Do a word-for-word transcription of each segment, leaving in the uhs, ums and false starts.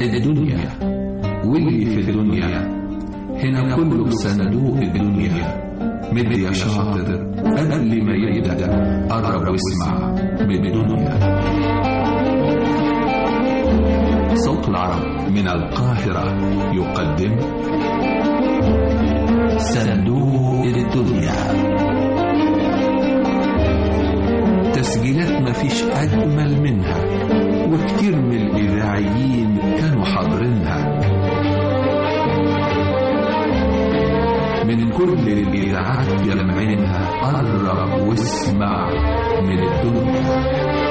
الدنيا واللي في الدنيا هنا كله بصندوق الدنيا. مد يا شاطر قبل ما يبدأ قرب واسمع من الدنيا. صوت العرب من القاهرة يقدم صندوق الدنيا. تسجيلات مفيش أجمل منها، وكتير من الإذاعيين كانوا حاضرينها. من كل الإذاعات يلمعينها قرب واسمع من الدنيا.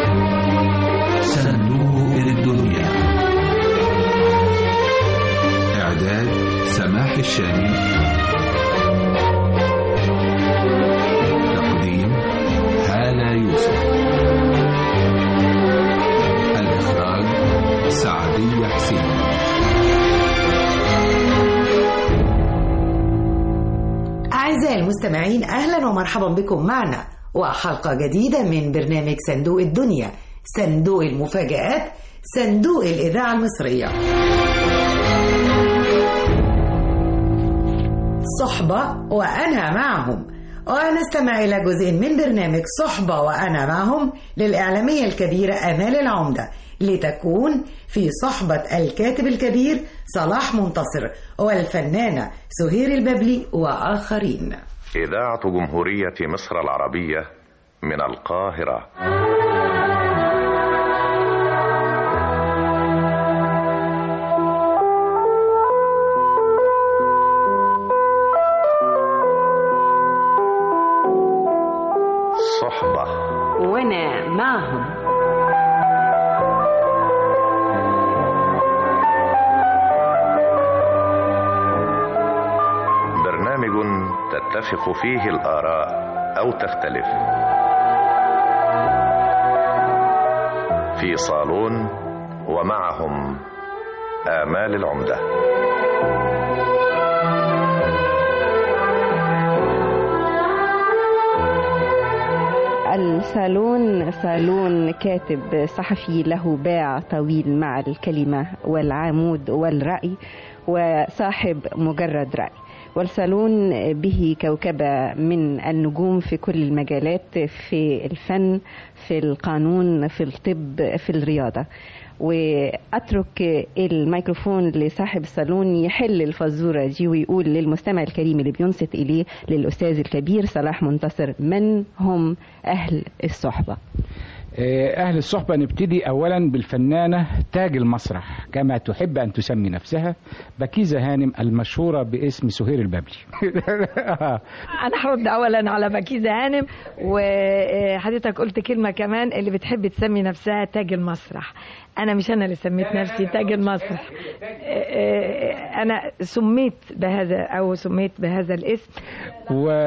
صندوق الدنيا. إعداد سماح الشامي. تقديم هالة يوسف. الإخراج سعدية حسين. أعزائي المستمعين، أهلا ومرحبا بكم معنا وحلقة جديدة من برنامج صندوق الدنيا، صندوق المفاجآت، صندوق الإذاعة المصرية. صحبة وأنا معهم، ونستمع إلى جزء من برنامج صحبة وأنا معهم للإعلامية الكبيرة آمال العمدة، لتكون في صحبة الكاتب الكبير صلاح منتصر والفنانة سهير البابلي وآخرين. إذاعة جمهورية مصر العربية من القاهرة. صحبة وأنا معهم. تتفق فيه الآراء أو تختلف، في صالون ومعهم آمال العمدة. الصالون صالون كاتب صحفي له باع طويل مع الكلمة والعمود والرأي، وصاحب مجرد رأي. والصالون به كوكبة من النجوم في كل المجالات، في الفن، في القانون، في الطب، في الرياضة. وأترك الميكروفون لصاحب الصالون يحل الفزورة دي ويقول للمستمع الكريم اللي بينصت إليه، للأستاذ الكبير صلاح منتصر، من هم أهل الصحبة؟ أهل الصحبة نبتدي أولا بالفنانة تاج المسرح كما تحب أن تسمي نفسها، بكيزة هانم المشهورة باسم سهير البابلي. أنا هرد أولا على بكيزة هانم، وحضرتك قلت كلمة كمان اللي بتحب تسمي نفسها تاج المسرح. أنا مش أنا اللي سميت نفسي تاج المسرح، أنا سميت بهذا أو سميت بهذا الاسم. و...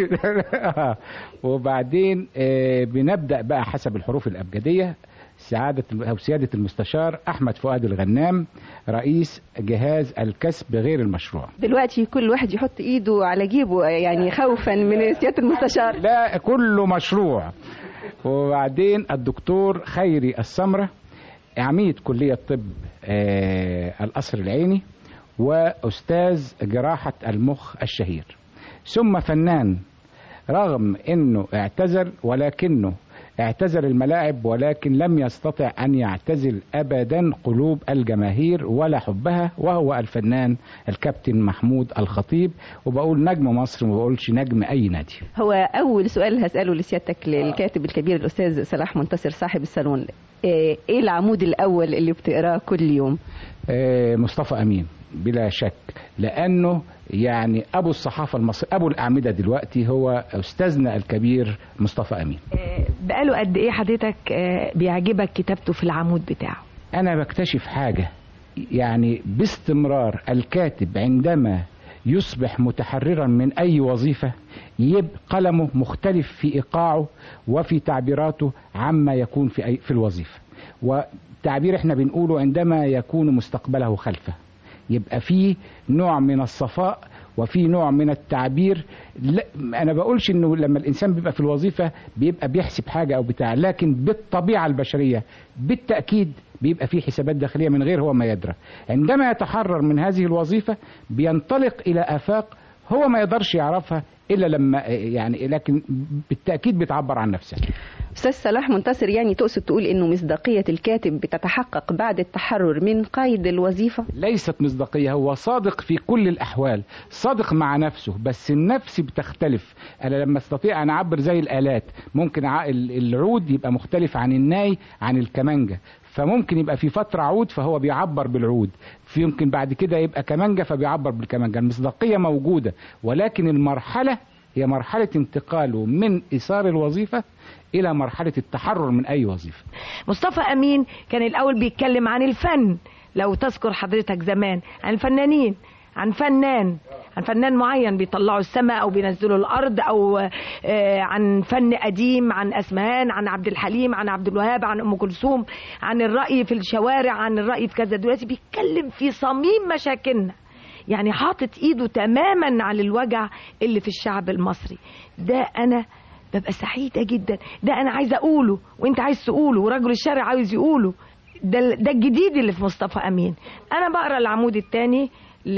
وبعدين بنبدأ بقى حسب الحروف الأبجدية. سعادة أو سيادة المستشار أحمد فؤاد الغنام، رئيس جهاز الكسب غير المشروع. دلوقتي كل واحد يحط إيده على جيبه يعني خوفا من سيادة المستشار. لا، كله مشروع. وبعدين الدكتور خيري السمرة، عميد كلية طب آه القصر العيني، وأستاذ جراحة المخ الشهير، ثم فنان رغم أنه اعتزل، ولكنه اعتزل الملاعب ولكن لم يستطع أن يعتزل أبدا قلوب الجماهير ولا حبها، وهو الفنان الكابتن محمود الخطيب. وبقول نجم مصر، ما بقولش نجم أي نادي. هو أول سؤال هسأله لسيادتك للكاتب الكبير الأستاذ صلاح منتصر صاحب الصالون، إيه العمود الأول اللي بتقراه كل يوم؟ مصطفى أمين بلا شك، لأنه يعني أبو الصحافة المصرية، أبو الأعمدة دلوقتي هو أستاذنا الكبير مصطفى أمين. بقاله قد إيه حضرتك بيعجبك كتابته في العمود بتاعه؟ أنا بكتشف حاجة، يعني باستمرار الكاتب عندما يصبح متحررا من أي وظيفة يبقى قلمه مختلف في إيقاعه وفي تعبيراته عما يكون في, أي في الوظيفة. وتعبير احنا بنقوله عندما يكون مستقبله خلفه، يبقى فيه نوع من الصفاء وفي نوع من التعبير. لا انا بقولش انه لما الانسان بيبقى في الوظيفه بيبقى بيحسب حاجه او بتاع، لكن بالطبيعه البشريه بالتاكيد بيبقى فيه حسابات داخليه من غير هو ما يدرى. عندما يتحرر من هذه الوظيفه بينطلق الى افاق هو ما يقدرش يعرفها الا لما يعني، لكن بالتاكيد بتعبر عن نفسها. أستاذ صلاح منتصر، يعني تقصد تقول إنه مصداقية الكاتب بتتحقق بعد التحرر من قيد الوظيفة؟ ليست مصداقية، هو صادق في كل الأحوال، صادق مع نفسه، بس النفس بتختلف. أنا لما استطيع أن أعبر زي الآلات، ممكن العود يبقى مختلف عن الناي عن الكمانجة، فممكن يبقى في فترة عود فهو بيعبر بالعود، في يمكن بعد كده يبقى كمانجة فبيعبر بالكمانجة. المصداقية موجودة، ولكن المرحلة هي مرحلة انتقاله من إيثار الوظيفة إلى مرحلة التحرر من أي وظيفة. مصطفى أمين كان الأول بيتكلم عن الفن، لو تذكر حضرتك زمان، عن الفنانين، عن فنان عن فنان معين بيطلعوا السماء أو بينزلوا الأرض، أو عن فن قديم، عن أسمهان، عن عبد الحليم، عن عبد الوهاب، عن أم كلثوم، عن الرأي في الشوارع، عن الرأي في كذا. دلوقتي بيتكلم في صميم مشاكلنا، يعني حاطط ايده تماما على الوجع اللي في الشعب المصري. ده انا ببقى سعيدة جدا، ده انا عايزه اقوله وانت عايز تقوله ورجل الشارع عايز يقوله. ده ده الجديد اللي في مصطفى امين. انا بقرا العمود الثاني ل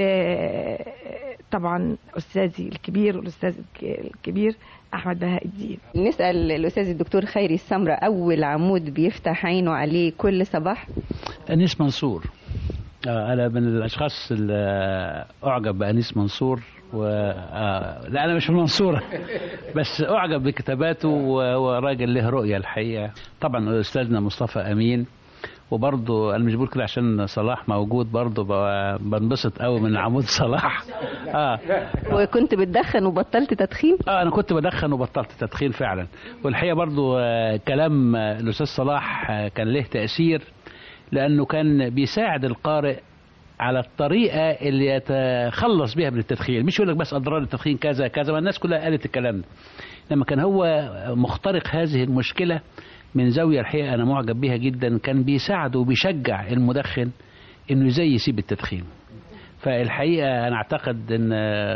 طبعا استاذي الكبير والاستاذ الكبير احمد بهاء الدين. نسال الاستاذ الدكتور خيري السمرة، اول عمود بيفتح عينه عليه كل صباح؟ أنيس منصور. أنا من الأشخاص اللي أعجب بأنيس منصور، و... آه... لا أنا مش من المنصورة بس أعجب بكتاباته، وهو راجل له رؤية الحقيقة. طبعا أستاذنا مصطفى أمين، وبرضه أنا مش بقول كده عشان صلاح موجود، برضه بنبسط قوي من عمود صلاح. آه. وكنت بتدخن وبطلت تدخين؟ آه أنا كنت بدخن وبطلت تدخين فعلا. والحقيقة برضه آه كلام الأستاذ صلاح آه كان له تأثير، لأنه كان بيساعد القارئ على الطريقة اللي يتخلص بها من التدخين. مش يقول لك بس أضرار التدخين كذا كذا، ما الناس كلها قالت الكلام ده، لما كان هو مخترق هذه المشكلة من زاوية الحقيقة أنا معجب بها جدا. كان بيساعد وبيشجع المدخن إنه زي يسيب التدخين. فالحقيقة أنا أعتقد إن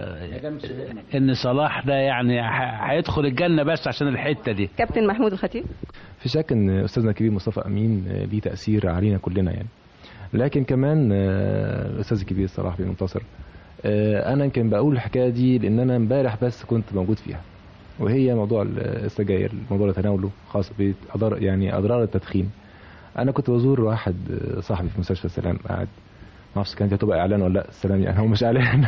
إن صلاح ده يعني هيدخل الجنة بس عشان الحتة دي. كابتن محمود الخطيب، في شك إن أستاذنا الكبير مصطفى أمين ليه تأثير علينا كلنا يعني، لكن كمان الأستاذ الكبير صلاح بن منتصر. أنا يمكن بقول الحكاية دي لأن أنا امبارح بس كنت موجود فيها، وهي موضوع السجاير، الموضوع اللي تناوله خاص بأضرار يعني أضرار التدخين. أنا كنت بزور واحد صاحبي في مستشفى السلام، قاعد ما اعرفش كانت هتبقى اعلان ولا لا، السلام يعني هو مش اعلان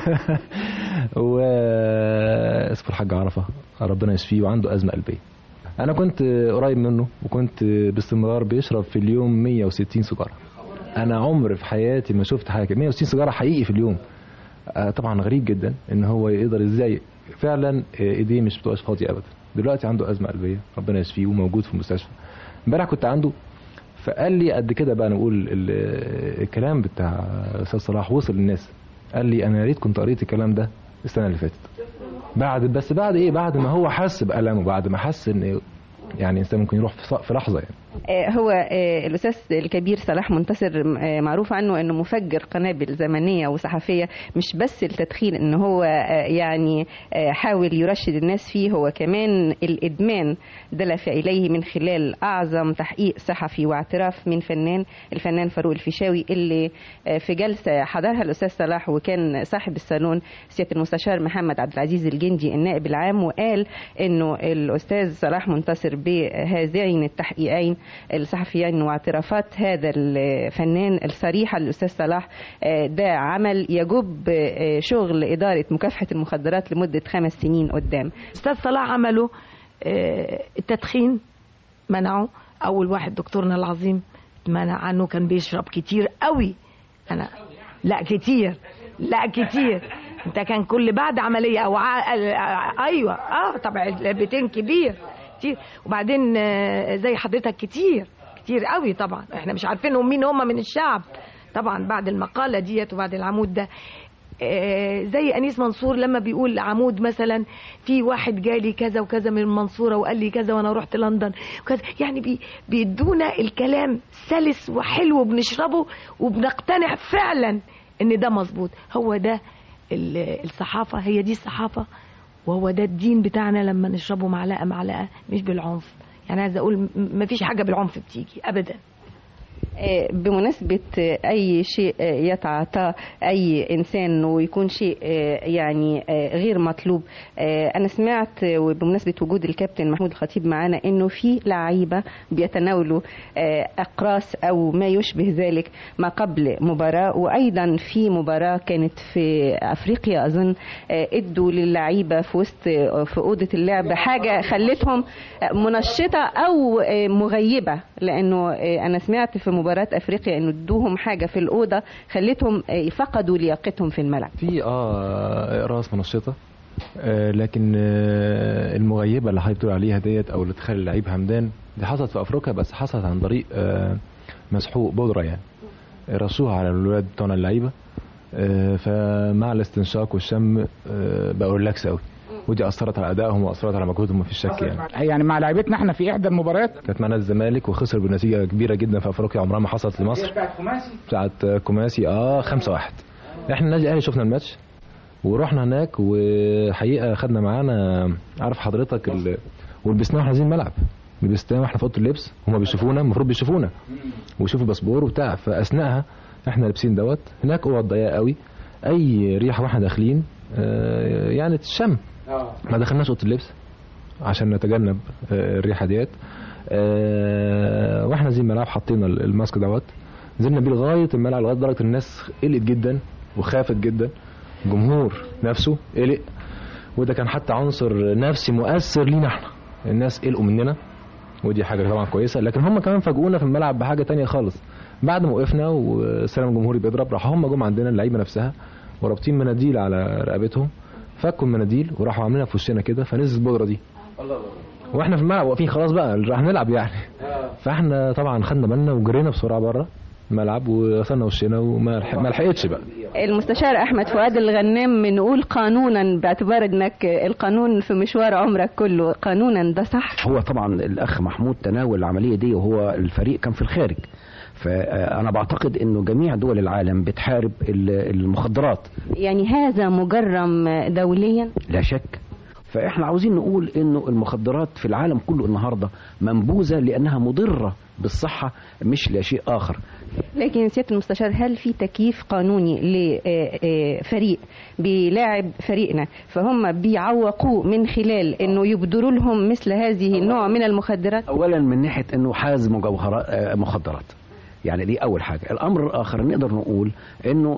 واسمه الحاج عرفه ربنا يشفيه، وعنده ازمه قلبيه. انا كنت قريب منه، وكنت باستمرار بيشرب في اليوم مية وستين سيجاره. انا عمر في حياتي ما شفت حاجه مية وستين سيجاره حقيقي في اليوم. طبعا غريب جدا ان هو يقدر ازاي، فعلا ايديه مش بتبقاش فاضيه ابدا. دلوقتي عنده ازمه قلبيه ربنا يشفيه وموجود في المستشفى. امبارح كنت عنده، فقال لي قد كده بقى نقول الكلام بتاع استاذ صلاح وصل للناس. قال لي انا يا ريت كنت قريت الكلام ده السنه اللي فاتت، بعد بس بعد ايه بعد ما هو حس بألمه، بعد ما حس ان يعني انسان ممكن يروح في لحظه يعني. هو الاستاذ الكبير صلاح منتصر معروف عنه انه مفجر قنابل زمنيه وصحفيه، مش بس التدخين ان هو يعني حاول يرشد الناس فيه، هو كمان الادمان دلف اليه من خلال اعظم تحقيق صحفي واعتراف من فنان الفنان فاروق الفيشاوي، اللي في جلسه حضرها الاستاذ صلاح وكان صاحب الصالون سياده المستشار محمد عبد العزيز الجندي النائب العام، وقال انه الاستاذ صلاح منتصر بهذين التحقيقين الصحفيين واعترافات هذا الفنان الصريحة للأستاذ صلاح، ده عمل يجب شغل إدارة مكافحة المخدرات لمدة خمس سنين قدام. أستاذ صلاح عمله التدخين منعه، أول واحد دكتورنا العظيم منع عنه، كان بيشرب كتير قوي. أنا لا كتير لا كتير انت كان كل بعد عملية أو ع... أيوة اه طبعا البيتين كبير كتير. وبعدين زي حضرتك كتير كتير قوي، طبعا احنا مش عارفينهم مين هم من الشعب طبعا بعد المقالة ديت وبعد العمود ده. زي أنيس منصور لما بيقول عمود مثلا في واحد جالي كذا وكذا من المنصورة وقال لي كذا وانا رحت لندن وكذا، يعني بي بيدونا الكلام سلس وحلو وبنشربه وبنقتنع فعلا ان ده مظبوط. هو ده الصحافة هي دي الصحافة، وهو ده الدين بتاعنا لما نشربه معلقة معلقة مش بالعنف. يعني عايزة أقول ما فيش حاجة بالعنف بتيجي أبدا. بمناسبة أي شيء يتعاطاه أي إنسان ويكون شيء يعني غير مطلوب، أنا سمعت وبمناسبة وجود الكابتن محمود الخطيب معنا إنه في لعيبة بيتناولوا أقراص أو ما يشبه ذلك ما قبل مباراة، وأيضا في مباراة كانت في أفريقيا أظن ادوا للعيبة في وسط في أوضة اللعب حاجة خلتهم منشطة أو مغيبة، لأنه أنا سمعت في مباراة افريقيا انه ادوهم حاجه في الاوضه خلتهم يفقدوا لياقتهم في الملعب. في اه اقراص منشطه، آه لكن آه المغيبه اللي حضرتك بتقول عليها ديت او اللي تخلي اللعيب همدان دي حصلت في افريقيا، بس حصلت عن طريق آه مسحوق بودره، يعني رشوها على الولاد بتوعنا اللعيبه، آه فمع الاستنشاق والشم آه بقوا ريلاكس قوي، ودي اثرت على ادائهم واثرت على مجهودهم ما فيش شك. يعني يعني مع لعيبتنا احنا في احدى المباريات كانت معنا الزمالك وخسر بنتيجه كبيره جدا في افريقيا عمرها ما حصلت لمصر، بتاعت كوماسي بتاعت كوماسي اه خمسة واحد. احنا النادي الاهلي شفنا الماتش ورحنا هناك، وحقيقه خدنا معانا عارف حضرتك ال... ولبسناه واحنا نازلين الملعب، لبسناه واحنا في اوضه اللبس، هم بيشوفونا المفروض بيشوفونا ويشوفوا الباسبور وبتاع، فاثناءها احنا لابسين دوت هناك اوض ضيقه قوي، اي ريحه واحنا داخلين آه يعني تشم، ما دخلناش اوضه اللبس عشان نتجنب الريحه ديت، أه واحنا زي الملعب حطينا الماسك دوت، نزلنا بيه لغايه الملعب لغايه درجه الناس قلقت جدا وخافت جدا، الجمهور نفسه قلق، وده كان حتى عنصر نفسي مؤثر لينا احنا، الناس قلقوا مننا ودي حاجه طبعا كويسه، لكن هم كمان فاجئونا في الملعب بحاجه تانية خالص. بعد ما وقفنا والسلام الجمهوري بيضرب راح هم جم عندنا اللعيبه نفسها ورابطين مناديل على رقبتهم، فكوا المناديل وراحوا عاملينها في وشنا كده، فنزل البودره دي واحنا في الملعب واقفين خلاص بقى راح نلعب يعني، فاحنا طبعا خدنا بالنا وجرينا بسرعه بره الملعب وغسلنا وشنا وما ما لحقتش بقى. المستشار احمد فؤاد الغنام بنقول قانونا، باعتبار انك القانون في مشوار عمرك كله، قانونا ده صح؟ هو طبعا الاخ محمود تناول العمليه دي وهو الفريق كان في الخارج، فأنا بعتقد أنه جميع دول العالم بتحارب المخدرات. يعني هذا مجرم دوليا؟ لا شك. فإحنا عاوزين نقول أنه المخدرات في العالم كله النهاردة منبوذة لأنها مضرة بالصحة مش لشيء آخر. لكن سيادة المستشار، هل في تكييف قانوني لفريق بيلاعب فريقنا فهم بيعوقوه من خلال أنه يبدروا لهم مثل هذه النوع من المخدرات؟ أولا من ناحية أنه حاز مجوهرات مخدرات، يعني دي اول حاجه. الامر الاخر نقدر نقول انه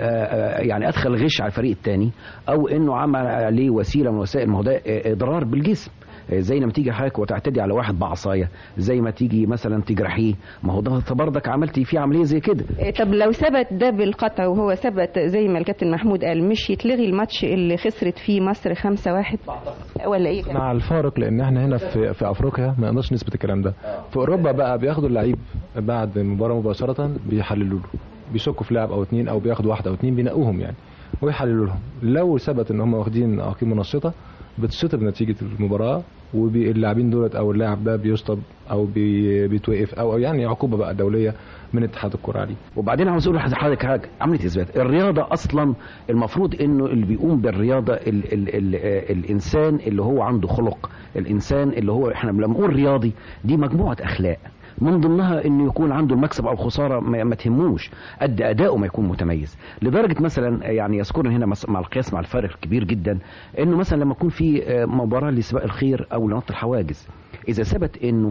يعني ادخل غش على الفريق الثاني، او انه عمل عليه وسيله من وسائل، ما هو ده اضرار بالجسم، زي لما تيجي حضرتك وتعتدي على واحد بعصايه، زي ما تيجي مثلا تجرحيه، ما هو ده برضك عملتي فيه عمليه زي كده. طب لو ثبت ده بالقطع وهو ثبت زي ما الكابتن محمود قال، مش يتلغي الماتش اللي خسرت فيه مصر خمسة واحد ولا ايه؟ مع الفارق لان احنا هنا في في افريقيا ما نقدرش نثبت الكلام ده. في اوروبا بقى بياخدوا اللعيب بعد المباراه مباشره بيحللوا له، بيشكوا في لاعب او اتنين او بياخدوا واحد او اتنين بينقوهم يعني ويحللوا لهم، لو ثبت ان هم واخدين عقيم منشطه بتشطب نتيجه المباراه، واللاعبين دولت او اللاعب ده بيشطب او بي بيتوقف او يعني عقوبه بقى دوليه من اتحاد الكره عليه. وبعدين عاوز اقول لحضرتك حاجه، عمليه اثبات الرياضه اصلا المفروض انه اللي بيقوم بالرياضه ال ال ال الانسان اللي هو عنده خلق، الانسان اللي هو احنا لما نقول رياضي دي مجموعه اخلاق، من ضمنها انه يكون عنده المكسب او الخساره ما تهموش، قد اداؤه ما يكون متميز، لدرجه مثلا يعني يذكرنا هنا مع القياس مع الفارق الكبير جدا انه مثلا لما يكون في مباراه لسباق الخير او لنط الحواجز، اذا ثبت انه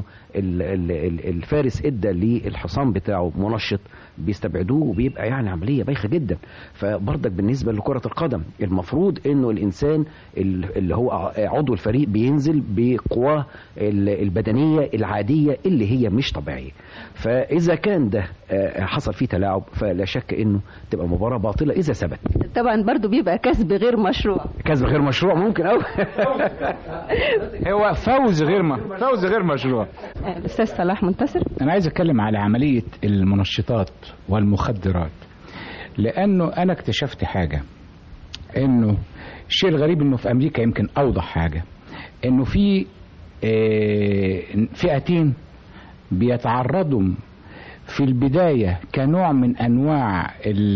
الفارس ادى للحصان بتاعه منشط بيستبعدوه وبيبقى يعني عمليه بايخه جدا. فبرضك بالنسبه لكره القدم المفروض انه الانسان اللي هو عضو الفريق بينزل بقواه البدنيه العاديه اللي هي مش طبيعيه، فاذا كان ده حصل فيه تلاعب فلا شك انه تبقى مباراه باطله اذا ثبت. طبعا برضو بيبقى كسب غير مشروع. كسب غير مشروع ممكن او هو فوز غير ما فوز غير مشروع. استاذ صلاح منتصر، انا عايز اتكلم على عمليه المنشطات والمخدرات، لانه انا اكتشفت حاجه، انه الشيء الغريب انه في امريكا يمكن اوضح حاجه، انه في فئتين بيتعرضوا في البداية كنوع من أنواع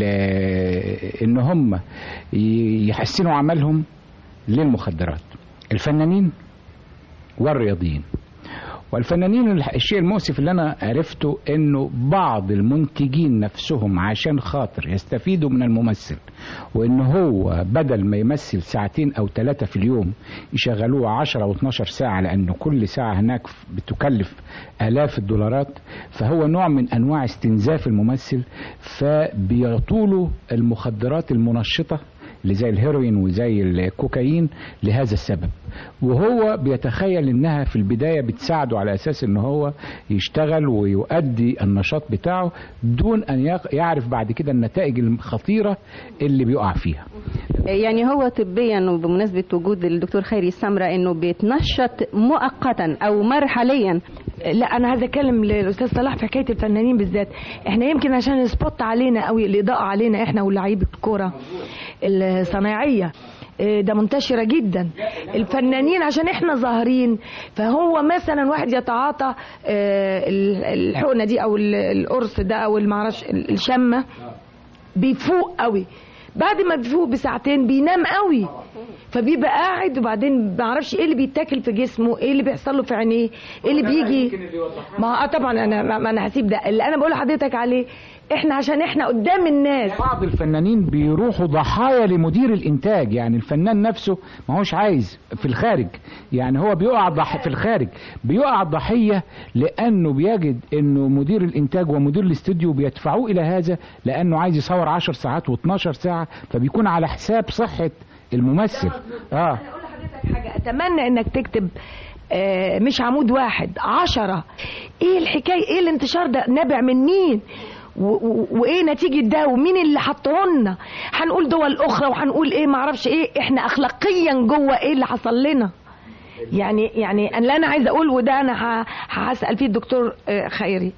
إن هم يحسنوا عملهم للمخدرات، الفنانين والرياضيين. والفنانين الشيء المؤسف اللي أنا عرفته إنه بعض المنتجين نفسهم عشان خاطر يستفيدوا من الممثل، وإنه هو بدل ما يمثل ساعتين أو ثلاثة في اليوم يشغلوه عشرة أو اتناشر ساعة، لأنه كل ساعة هناك بتكلف آلاف الدولارات، فهو نوع من أنواع استنزاف الممثل، فبيطولوا المخدرات المنشطة اللي زي الهيروين وزي الكوكايين لهذا السبب، وهو بيتخيل انها في البداية بتساعده على اساس ان هو يشتغل ويؤدي النشاط بتاعه دون ان يعرف بعد كده النتائج الخطيرة اللي بيقع فيها. يعني هو طبيا، وبمناسبة وجود الدكتور خيري السمرة، انه بيتنشط مؤقتا او مرحليا. لا انا عايزه اتكلم للاستاذ صلاح في حكايه الفنانين بالذات. احنا يمكن عشان السبوت علينا قوي، الاضاءه علينا احنا ولاعيبه الكوره الصناعيه ده منتشره جدا. الفنانين عشان احنا ظاهرين، فهو مثلا واحد يتعاطى الحقنه دي او القرص ده او المعرفش الشمه، بيفوق قوي، بعد ما بيفوق بساعتين بينام قوي، فبيبقى قاعد وبعدين ما اعرفش ايه اللي بيتاكل في جسمه، ايه اللي بيحصل له في عينيه، ايه اللي بيجي. ما طبعا انا ما انا هسيب ده اللي انا بقول لحضرتك عليه. احنا عشان احنا قدام الناس. بعض الفنانين بيروحوا ضحايا لمدير الانتاج، يعني الفنان نفسه ما هوش عايز في الخارج، يعني هو بيقع ضح في الخارج بيقع ضحية لانه بيجد انه مدير الانتاج ومدير الاستوديو بيدفعوه الى هذا، لانه عايز يصور عشر ساعات واتناشر ساعة، فبيكون على حساب صحة الممثل. اه انا اقول لحضرتك حاجة، اتمنى انك تكتب آه مش عمود واحد، عشرة. ايه الحكاية، ايه الانتشار ده نابع من مين، وايه نتيجه ده، ومين اللي حطهولنا. هنقول دول اخرى وهنقول ايه معرفش ايه، احنا اخلاقيا جوه ايه اللي حصل لنا. يعني يعني اللي انا عايزه اقول، وده انا هسال فيه الدكتور خيري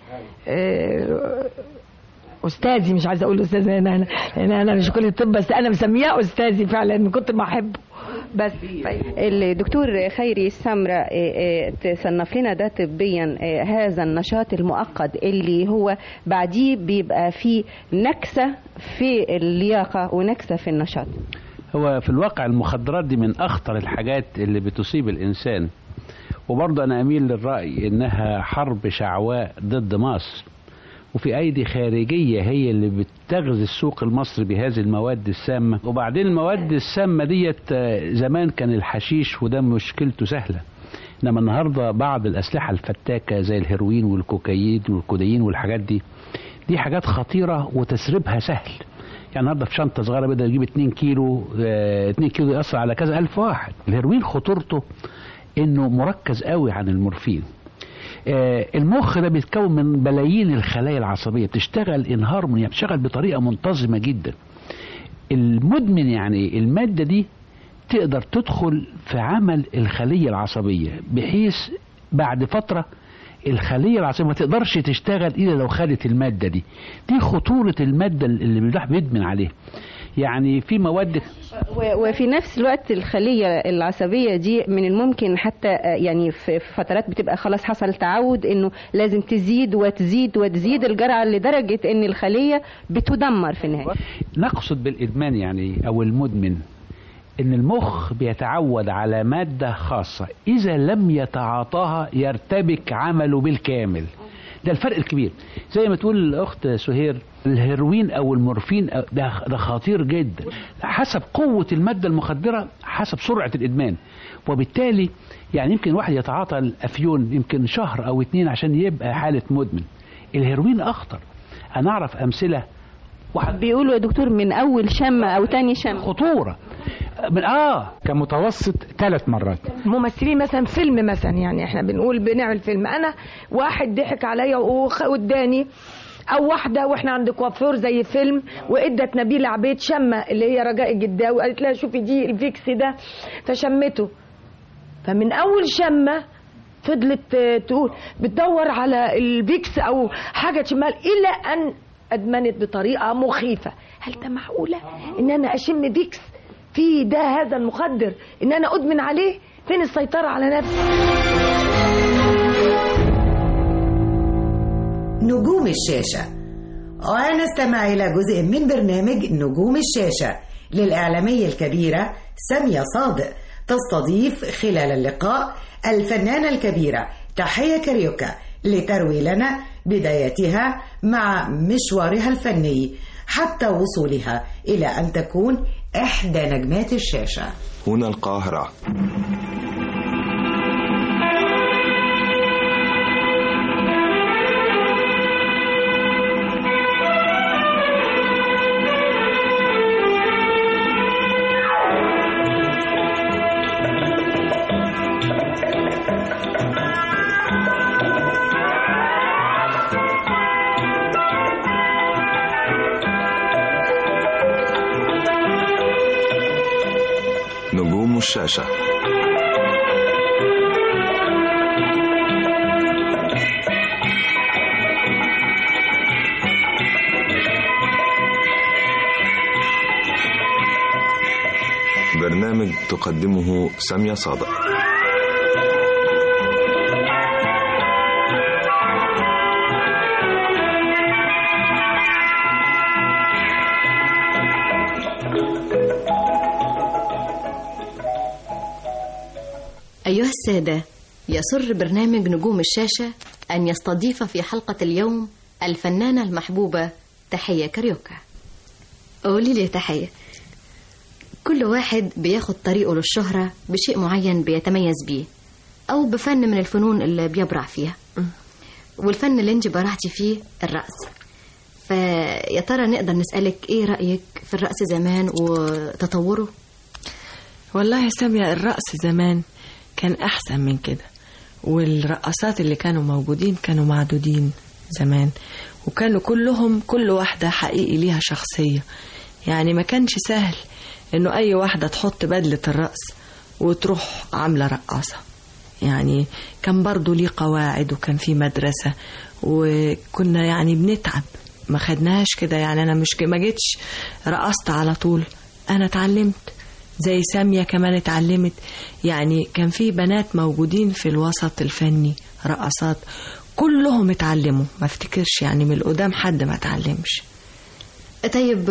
استاذي، مش عايزه اقول استاذ، انا انا انا مش كليه الطب، بس انا مسمياه استاذي فعلا من كنت ما احبه. بس الدكتور خيري السمرة تصنف لنا ده طبيا هذا النشاط المؤقت اللي هو بعديه بيبقى فيه نكسة في اللياقة ونكسة في النشاط. هو في الواقع المخدرات دي من أخطر الحاجات اللي بتصيب الإنسان، وبرضه أنا أميل للرأي إنها حرب شعواء ضد مصر، وفي أيدي خارجية هي اللي بتغذي السوق المصري بهذه المواد السامة. وبعدين المواد السامة ديت زمان كان الحشيش وده مشكلته سهلة، إنما النهاردة بعض الأسلحة الفتاكة زي الهيروين والكوكايين والكودايين والحاجات دي دي حاجات خطيرة وتسريبها سهل. يعني النهارده في شنطة صغيرة بدأ يجيب اتنين كيلو اه اتنين كيلو يأثر على كذا ألف واحد. الهيروين خطورته إنه مركز قوي عن المورفين. آه المخ ده بيتكون من بلايين الخلايا العصبية، بتشتغل انهارمونيا، بتشتغل بطريقة منتظمة جدا. المدمن يعني المادة دي تقدر تدخل في عمل الخلية العصبية، بحيث بعد فترة الخلية العصبية ما تقدرش تشتغل إلا لو خدت المادة دي. دي خطورة المادة اللي الواحد بيدمن عليها. يعني في مواد، وفي نفس الوقت الخلية العصبية دي من الممكن حتى يعني في فترات بتبقى خلاص حصل تعود انه لازم تزيد وتزيد وتزيد الجرعة لدرجة ان الخلية بتدمر في النهاية. نقصد بالإدمان يعني او المدمن ان المخ بيتعود على مادة خاصة، اذا لم يتعاطاها يرتبك عمله بالكامل. ده الفرق الكبير. زي ما تقول الاخت سهير، الهيروين او المورفين ده ده خطير جدا، حسب قوة المادة المخدرة حسب سرعة الادمان. وبالتالي يعني يمكن واحد يتعاطى الافيون يمكن شهر او اتنين عشان يبقى حالة مدمن. الهيروين اخطر. انا اعرف امثلة، واحد بيقولوا يا دكتور من اول شم او تاني شم خطورة من اه كمتوسط ثلاث مرات. ممثلين مثلا فيلم مثلا، يعني احنا بنقول بنعمل فيلم، انا واحد ضحك عليا واداني، او واحده واحنا عند كوافير زي فيلم وادت نبيله عبيد شمه اللي هي رجاء الجداوي، قالت لها شوفي دي الفيكس ده، فشمته. فمن اول شمه فضلت تقول بتدور على الفيكس او حاجه شمال، الى ان ادمنت بطريقه مخيفه. هل ده معقوله ان انا اشم فيكس في ده هذا المخدر، ان انا ادمن عليه؟ فين السيطره على نفسي؟ نجوم الشاشة. ونستمع إلى جزء من برنامج نجوم الشاشة للإعلامية الكبيرة سامية صادق، تستضيف خلال اللقاء الفنانة الكبيرة تحية كاريوكا لتروي لنا بدايتها مع مشوارها الفني حتى وصولها إلى أن تكون إحدى نجمات الشاشة. هنا القاهرة. نجوم الشاشة. برنامج تقدمه سامية صادق. أيها السادة، يسر برنامج نجوم الشاشة أن يستضيف في حلقة اليوم الفنانة المحبوبة تحية كاريوكا. قولي لي تحية، كل واحد بياخد طريقه للشهرة بشيء معين بيتميز بيه أو بفن من الفنون اللي بيبرع فيها، والفن اللي انت برعتي فيه الرقص. فيا ترى نقدر نسألك إيه رأيك في الرقص زمان وتطوره؟ والله يا سامية، الرقص زمان كان أحسن من كده، والرقصات اللي كانوا موجودين كانوا معدودين زمان، وكانوا كلهم كل واحدة حقيقي ليها شخصية. يعني ما كانش سهل إنه أي واحدة تحط بدلة الرقص وتروح عاملة رقاصة. يعني كان برضو ليه قواعد، وكان في مدرسة، وكنا يعني بنتعب، ما خدناهاش كده. يعني أنا مش ما جيتش رقصت على طول، أنا اتعلمت زي سامية كمان اتعلمت. يعني كان في بنات موجودين في الوسط الفني رقصات كلهم اتعلموا، ما افتكرش يعني من القدام حد ما اتعلمش. طيب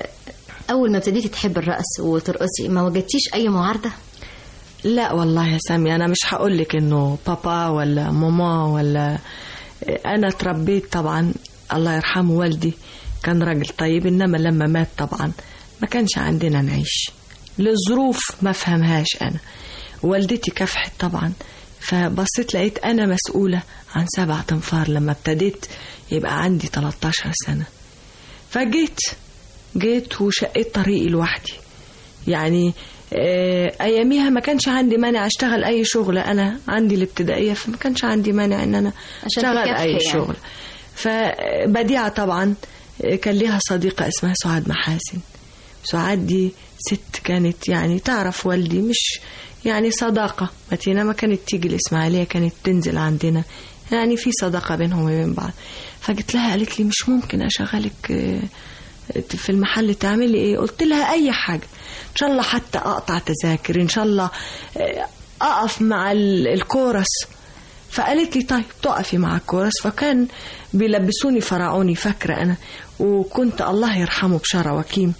أول ما ابتديتي تحب الرقص وترقصي ما وجدتيش أي معارضة؟ لا والله يا سامية، أنا مش هقولك إنه بابا ولا ماما ولا، أنا تربيت طبعا، الله يرحمه والدي كان راجل طيب، إنما لما مات طبعا ما كانش عندنا نعيش لظروف ما فهمهاش أنا. والدتي كافحت طبعا، فبصيت لقيت أنا مسؤولة عن سبع تنفار لما ابتديت يبقى عندي ثلاثة عشر سنة. فجيت جيت وشقيت طريقي لوحدي. يعني أياميها ما كانش عندي مانع أشتغل أي شغل، أنا عندي الابتدائية فما كانش عندي مانع أن أنا أشتغل أي يعني. شغل. فبديعة طبعا كان ليها صديقة اسمها سعاد محاسن. سعاد دي ست كانت يعني تعرف والدي، مش يعني صداقة متينة، ما كانت تيجي الإسماعيلية، كانت تنزل عندنا، يعني في صداقة بينهم وبين بعض. فقلت لها، قالت لي مش ممكن أشغلك في المحل، تعملي إيه؟ قلت لها أي حاجة، إن شاء الله حتى أقطع تذاكر، إن شاء الله أقف مع الكورس. فقالت لي طيب تقفي مع الكورس. فكان بيلبسوني فرعوني، فاكرة أنا، وكنت الله يرحمه بشارة وكيم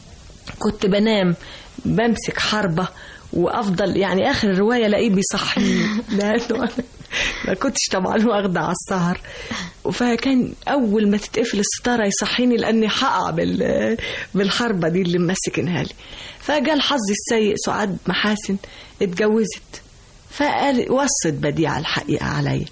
كنت بنام بمسك حربة وأفضل يعني آخر الرواية لاقيه بيصحيني لأنه ما كنتش طبعا واخدة على السهر. فكان أول ما تتقفل الستارة يصحيني لأني حقع بالحربة دي اللي ممسكنها لي. فجاء حظي السيء، سعاد محاسن اتجوزت، فقال وصت بديعة الحقيقة عليا.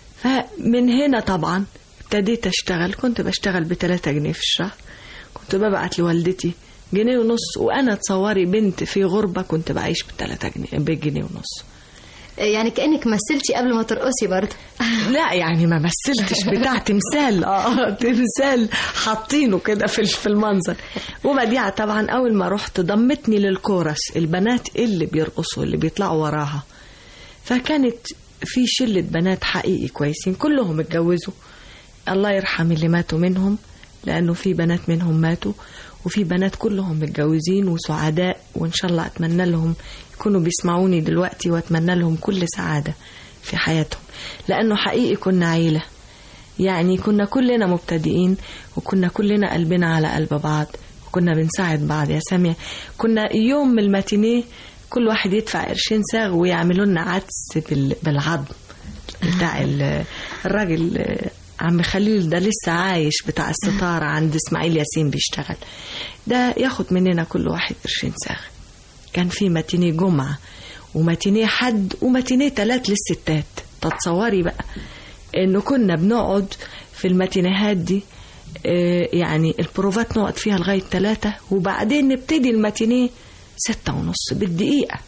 فمن هنا طبعا ابتديت أشتغل. كنت بشتغل بثلاثة جنيه في الشهر، كنت ببعت لوالدتي جنيه ونص، وأنا تصوري بنت في غربة كنت بعيش بثلاثة جنيه بجنيه ونص. يعني كأنك مثلتي قبل ما ترقصي برضه؟ لا يعني ما مثلتش، بتاع تمثال اه تمثال حاطينه كده في في المنظر. وبديعة طبعا أول ما رحت ضمتني للكورس، البنات اللي بيرقصوا اللي بيطلعوا وراها. فكانت في شلة بنات حقيقي كويسين، كلهم اتجوزوا، الله يرحم اللي ماتوا منهم، لأنه في بنات منهم ماتوا، وفي بنات كلهم متجوزين وسعداء، وإن شاء الله أتمنى لهم يكونوا بيسمعوني دلوقتي، وأتمنى لهم كل سعادة في حياتهم، لأنه حقيقي كنا عيلة. يعني كنا كلنا مبتدئين، وكنا كلنا قلبنا على قلب بعض، وكنا بنساعد بعض يا سامية. كنا يوم من الماتينيه كل واحد يدفع قرشين ساغ ويعملوا لنا عدس بالعظم بتاع الراجل عم خليل ده لسه عايش، بتاع الستارة عند اسماعيل ياسين بيشتغل، ده ياخد مننا كل واحد قرشين ساغ. كان في ماتينيه جمعة وماتينيه حد وماتينيه تلات للستات. تتصوري بقى انه كنا بنقعد في الماتينيهات دي يعني البروفات نقعد فيها لغاية ثلاثة، وبعدين نبتدي الماتينيه ستة ونص بالدقيقة.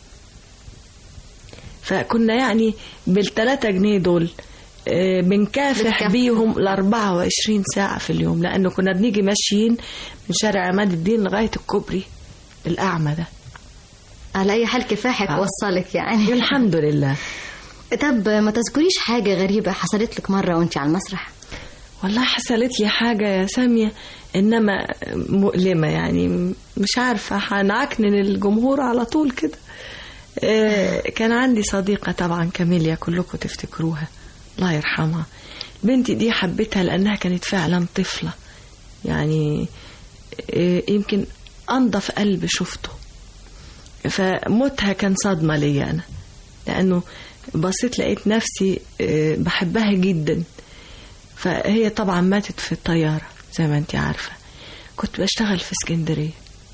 فكنا يعني بالثلاثة جنيه دول بنكافح بيهم الأربعة وعشرين ساعة في اليوم، لأنه كنا بنيجي ماشيين من شارع عماد الدين لغاية الكوبري الأعمى ده. على أي حال كفاحك آه. وصلك يعني الحمد لله. طب ما تذكريش حاجة غريبة حصلت لك مرة وانت على المسرح؟ والله حصلت لي حاجة يا سامية إنما مؤلمة، يعني مش عارفة هنعكنن الجمهور على طول كده. كان عندي صديقة طبعا كاميليا كلكم تفتكروها الله يرحمها. بنتي دي حبيتها لأنها كانت فعلا طفلة، يعني يمكن أنظف قلب شفته. فموتها كان صدمة لي أنا، لأنه بصيت لقيت نفسي بحبها جدا. فهي طبعا ماتت في الطيارة زي ما انت عارفة. كنت بشتغل في اسكندرية،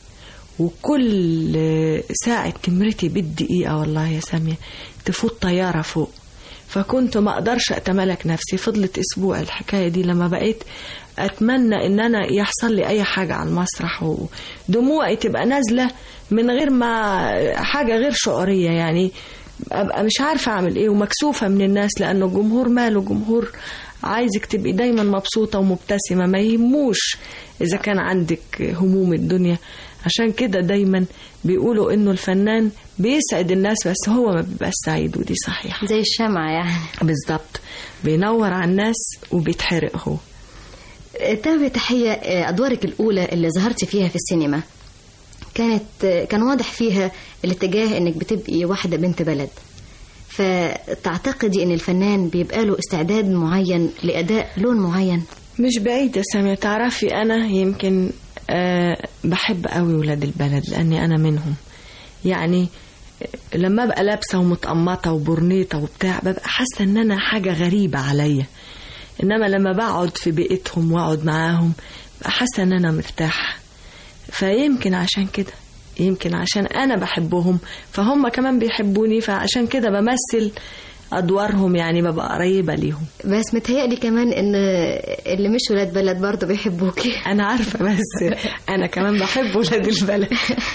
وكل ساعة تمرتي بالدقيقة والله يا سامية تفوت طيارة فوق. فكنت ما اقدرش اتملك نفسي. فضلت اسبوع الحكاية دي، لما بقيت اتمنى ان انا يحصل لي اي حاجة على المسرح ودموعي تبقى نازلة من غير ما حاجة غير شعورية، يعني ابقى مش عارفة اعمل ايه ومكسوفة من الناس، لانه الجمهور ماله جمهور عايزك تبقي دايما مبسوطة ومبتسمة، ما يهموش اذا كان عندك هموم الدنيا. عشان كده دايما بيقولوا انه الفنان بيسعد الناس بس هو ما بيبقاش سعيد، ودي صحيحة. زي الشمعة يعني. بالظبط، بينور على الناس وبيتحرق هو. تابع تحية، أدوارك الأولى اللي ظهرت فيها في السينما كانت كان واضح فيها الاتجاه انك بتبقي واحدة بنت بلد، فتعتقدي ان الفنان بيبقى له استعداد معين لأداء لون معين؟ مش بعيد يا سامية. تعرفي أنا يمكن أه بحب قوي ولاد البلد لأني أنا منهم. يعني لما أبقى لابسة ومتقمطة وبرنيطة وبتاع ببقى حاسة أن أنا حاجة غريبة عليا، إنما لما بقعد في بيئتهم وأقعد معاهم ببقى حاسة أن أنا مرتاحة. فيمكن عشان كده، يمكن عشان أنا بحبهم فهم كمان بيحبوني، فعشان كده بمثل أدوارهم، يعني ببقى قريبة ليهم. بس متهيألي كمان إن اللي مش ولاد بلد برضه بيحبوكي. أنا عارفة، بس أنا كمان بحب ولاد البلد.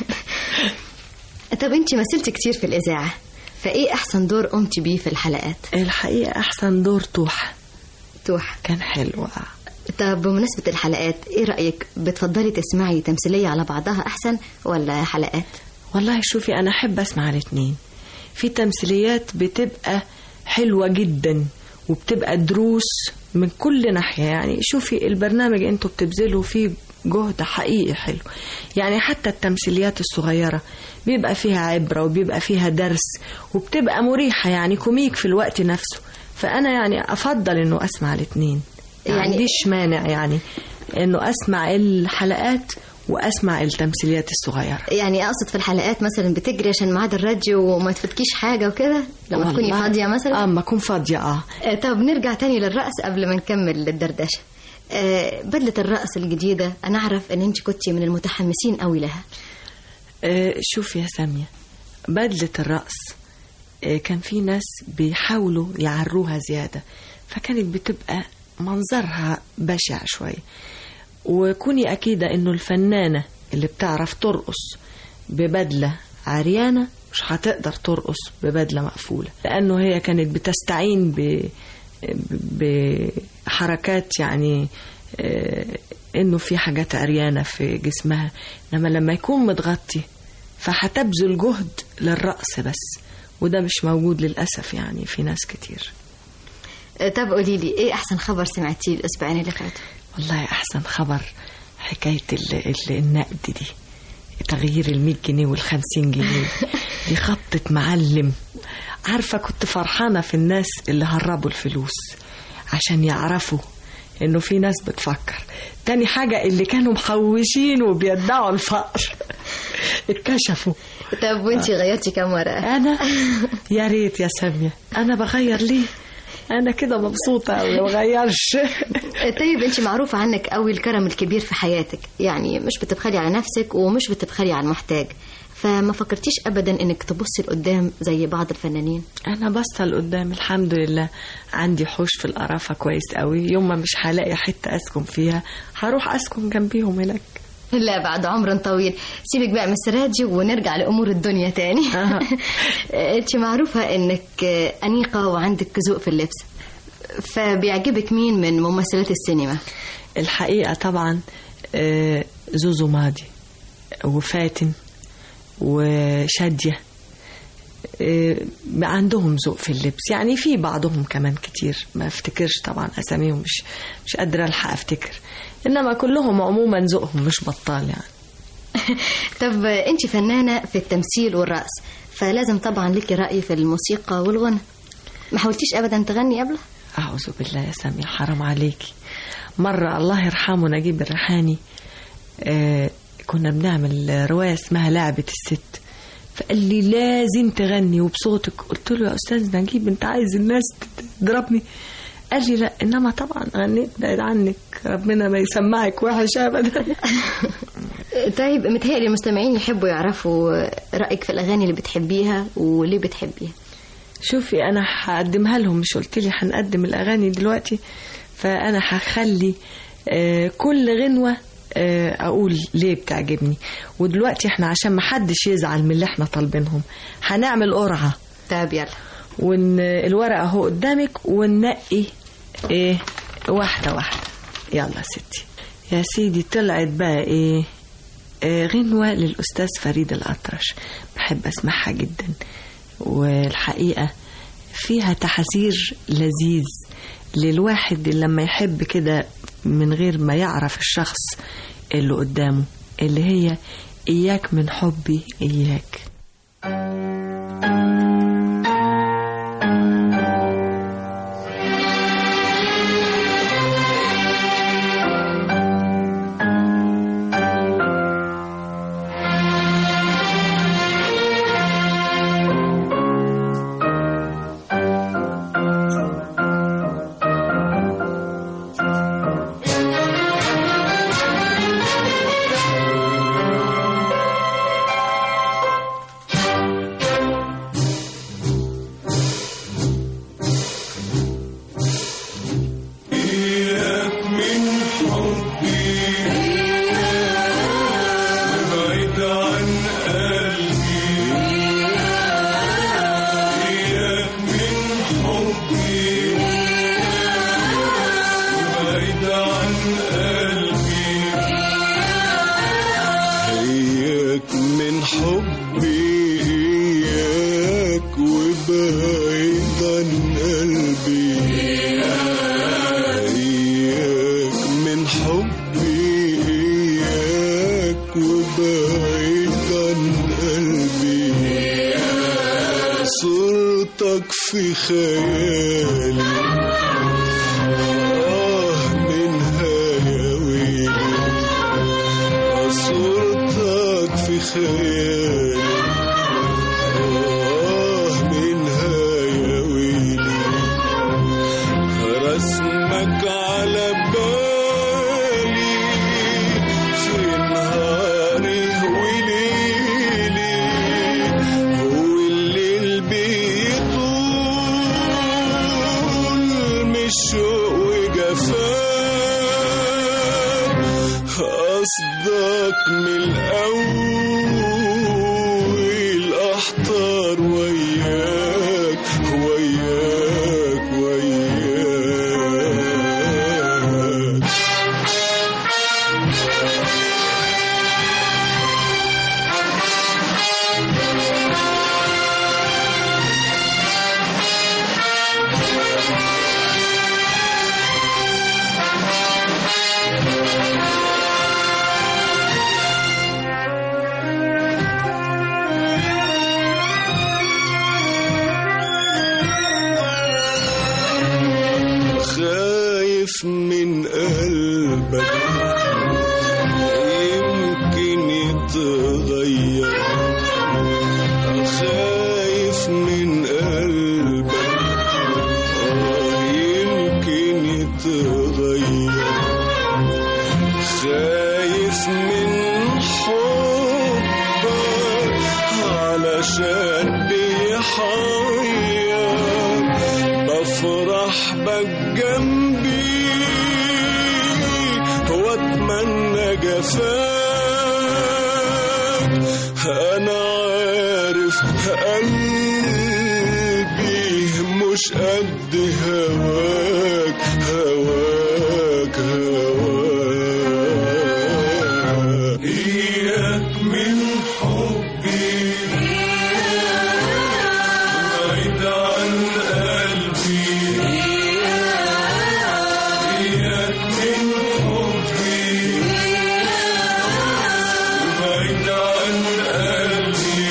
طب أنت مثلتي كتير في الإذاعة، فإيه أحسن دور قمتي بيه في الحلقات؟ الحقيقة أحسن دور توح. توح كان حلو. طب بمناسبة الحلقات، إيه رأيك؟ بتفضلي تسمعي تمثيلية على بعضها أحسن ولا حلقات؟ والله شوفي، أنا أحب أسمع الاثنين. في تمثيليات بتبقى حلوة جدا وبتبقى دروس من كل ناحية. يعني شوفي البرنامج انتوا بتبذلوا فيه جهد حقيقي حلو، يعني حتى التمثيليات الصغيرة بيبقى فيها عبرة وبيبقى فيها درس وبتبقى مريحة، يعني كوميك في الوقت نفسه. فأنا يعني أفضل إنه أسمع الاثنين، يعني عنديش مانع يعني إنه أسمع الحلقات وأسمع التمثيليات الصغيرة. يعني أقصد في الحلقات مثلا بتجري عشان ميعاد الراديو وما تفوتكيش حاجة وكده لما تكوني فاضية مثلا؟ آه ما أكون فاضية. آه طب نرجع تاني للرقص قبل ما نكمل الدردشة. آه بدلة الرقص الجديدة، أنا أعرف أن أنت كنتي من المتحمسين قوي لها. آه شوف يا سامية، بدلة الرقص آه كان في ناس بيحاولوا يعروها زيادة، فكانت بتبقى منظرها بشع شوية. وكوني أكيدة إنه الفنانة اللي بتعرف ترقص ببدلة عريانة مش هتقدر ترقص ببدلة مقفولة، لأنه هي كانت بتستعين ب... بحركات يعني إنه في حاجات عريانة في جسمها، إنما لما يكون متغطي فهتبذل جهد للرقص بس، وده مش موجود للأسف يعني في ناس كتير. طب قولي لي إيه أحسن خبر سمعتيه الأسبوعين اللي فاتوا؟ والله أحسن خبر حكاية النقد دي، تغيير المية جنيه والخمسين جنيه دي خبطة معلم. عارفة كنت فرحانة في الناس اللي هربوا الفلوس عشان يعرفوا انه في ناس بتفكر. تاني حاجة اللي كانوا محوشين وبيدعوا الفقر اتكشفوا. طب وانتي غيرتي كم ورقة؟ انا يا ريت يا سامية، انا بغير ليه؟ انا كده مبسوطة قوي ما بغيرش. طيب انتي معروفة عنك قوي الكرم الكبير في حياتك، يعني مش بتبخلي على نفسك ومش بتبخلي على المحتاج، فما فكرتيش ابدا انك تبصي لقدام زي بعض الفنانين؟ انا بصة لقدام الحمد لله، عندي حوش في القرافة كويس قوي، يوم ما مش هلاقي حتة اسكن فيها هروح اسكن جنبيهم هناك. لا بعد عمر طويل. سيبك بقى من السراجي ونرجع لأمور الدنيا تاني. انت معروفة انك أنيقة وعندك ذوق في اللبس، فبيعجبك مين من ممثلات السينما؟ الحقيقة طبعا زوزو ماضي وفاتن وشادية عندهم ذوق في اللبس، يعني في بعضهم كمان كتير ما افتكرش طبعا اساميهم، مش مش قادرة الحق افتكر، انما كلهم عموما ذوقهم مش بطال يعني. طب انت فنانة في التمثيل والرقص، فلازم طبعا لك رأي في الموسيقى والغنى، ما حاولتيش ابدا تغني قبله؟ اعوذ بالله يا سامية، حرام عليكي. مرة الله يرحمه نجيب الريحاني آه كنا بنعمل رواية اسمها لعبة الست، فقال لي لازم تغني وبصوتك. قلت له يا أستاذ نجيب أنت عايز الناس تضربني؟ قال لي لا، إنما طبعا غنيت بعيد عنك، ربنا ما يسمعك وحش أبدا. طيب متهيألي المستمعين يحبوا يعرفوا رأيك في الأغاني اللي بتحبيها وليه بتحبيها. شوفي أنا هقدمها لهم، مش قلت لي هنقدم الأغاني دلوقتي، فأنا هخلي كل غنوة اقول ليه بتعجبني. ودلوقتي احنا عشان ما حدش يزعل من اللي احنا طالبينهم هنعمل قرعه. طب يلا، والورقه اهو قدامك وننقي ايه واحده واحده. يلا ستي. يا سيدي طلعت بقى ايه, إيه غنوه للاستاذ فريد الأطرش، بحب اسمعها جدا، والحقيقه فيها تحذير لذيذ للواحد اللي لما يحب كده من غير ما يعرف الشخص اللي قدامه، اللي هي إياك من حبي إياك. في خيالي آه منها يا ويلي، صورتك في خيالي آه منها يا ويلي، رسمك على بالي في نهاري وليلي، والليل بيطول الشوق وجفاك، قصدك من الأول أحضر وياك وياك وياك. اتمنى جفاك، انا عارف قلبي مش قد هواك هواك هواك. اياك من حبي بعيد عن قلبي، اياك من حبي بعيد عن قلبي،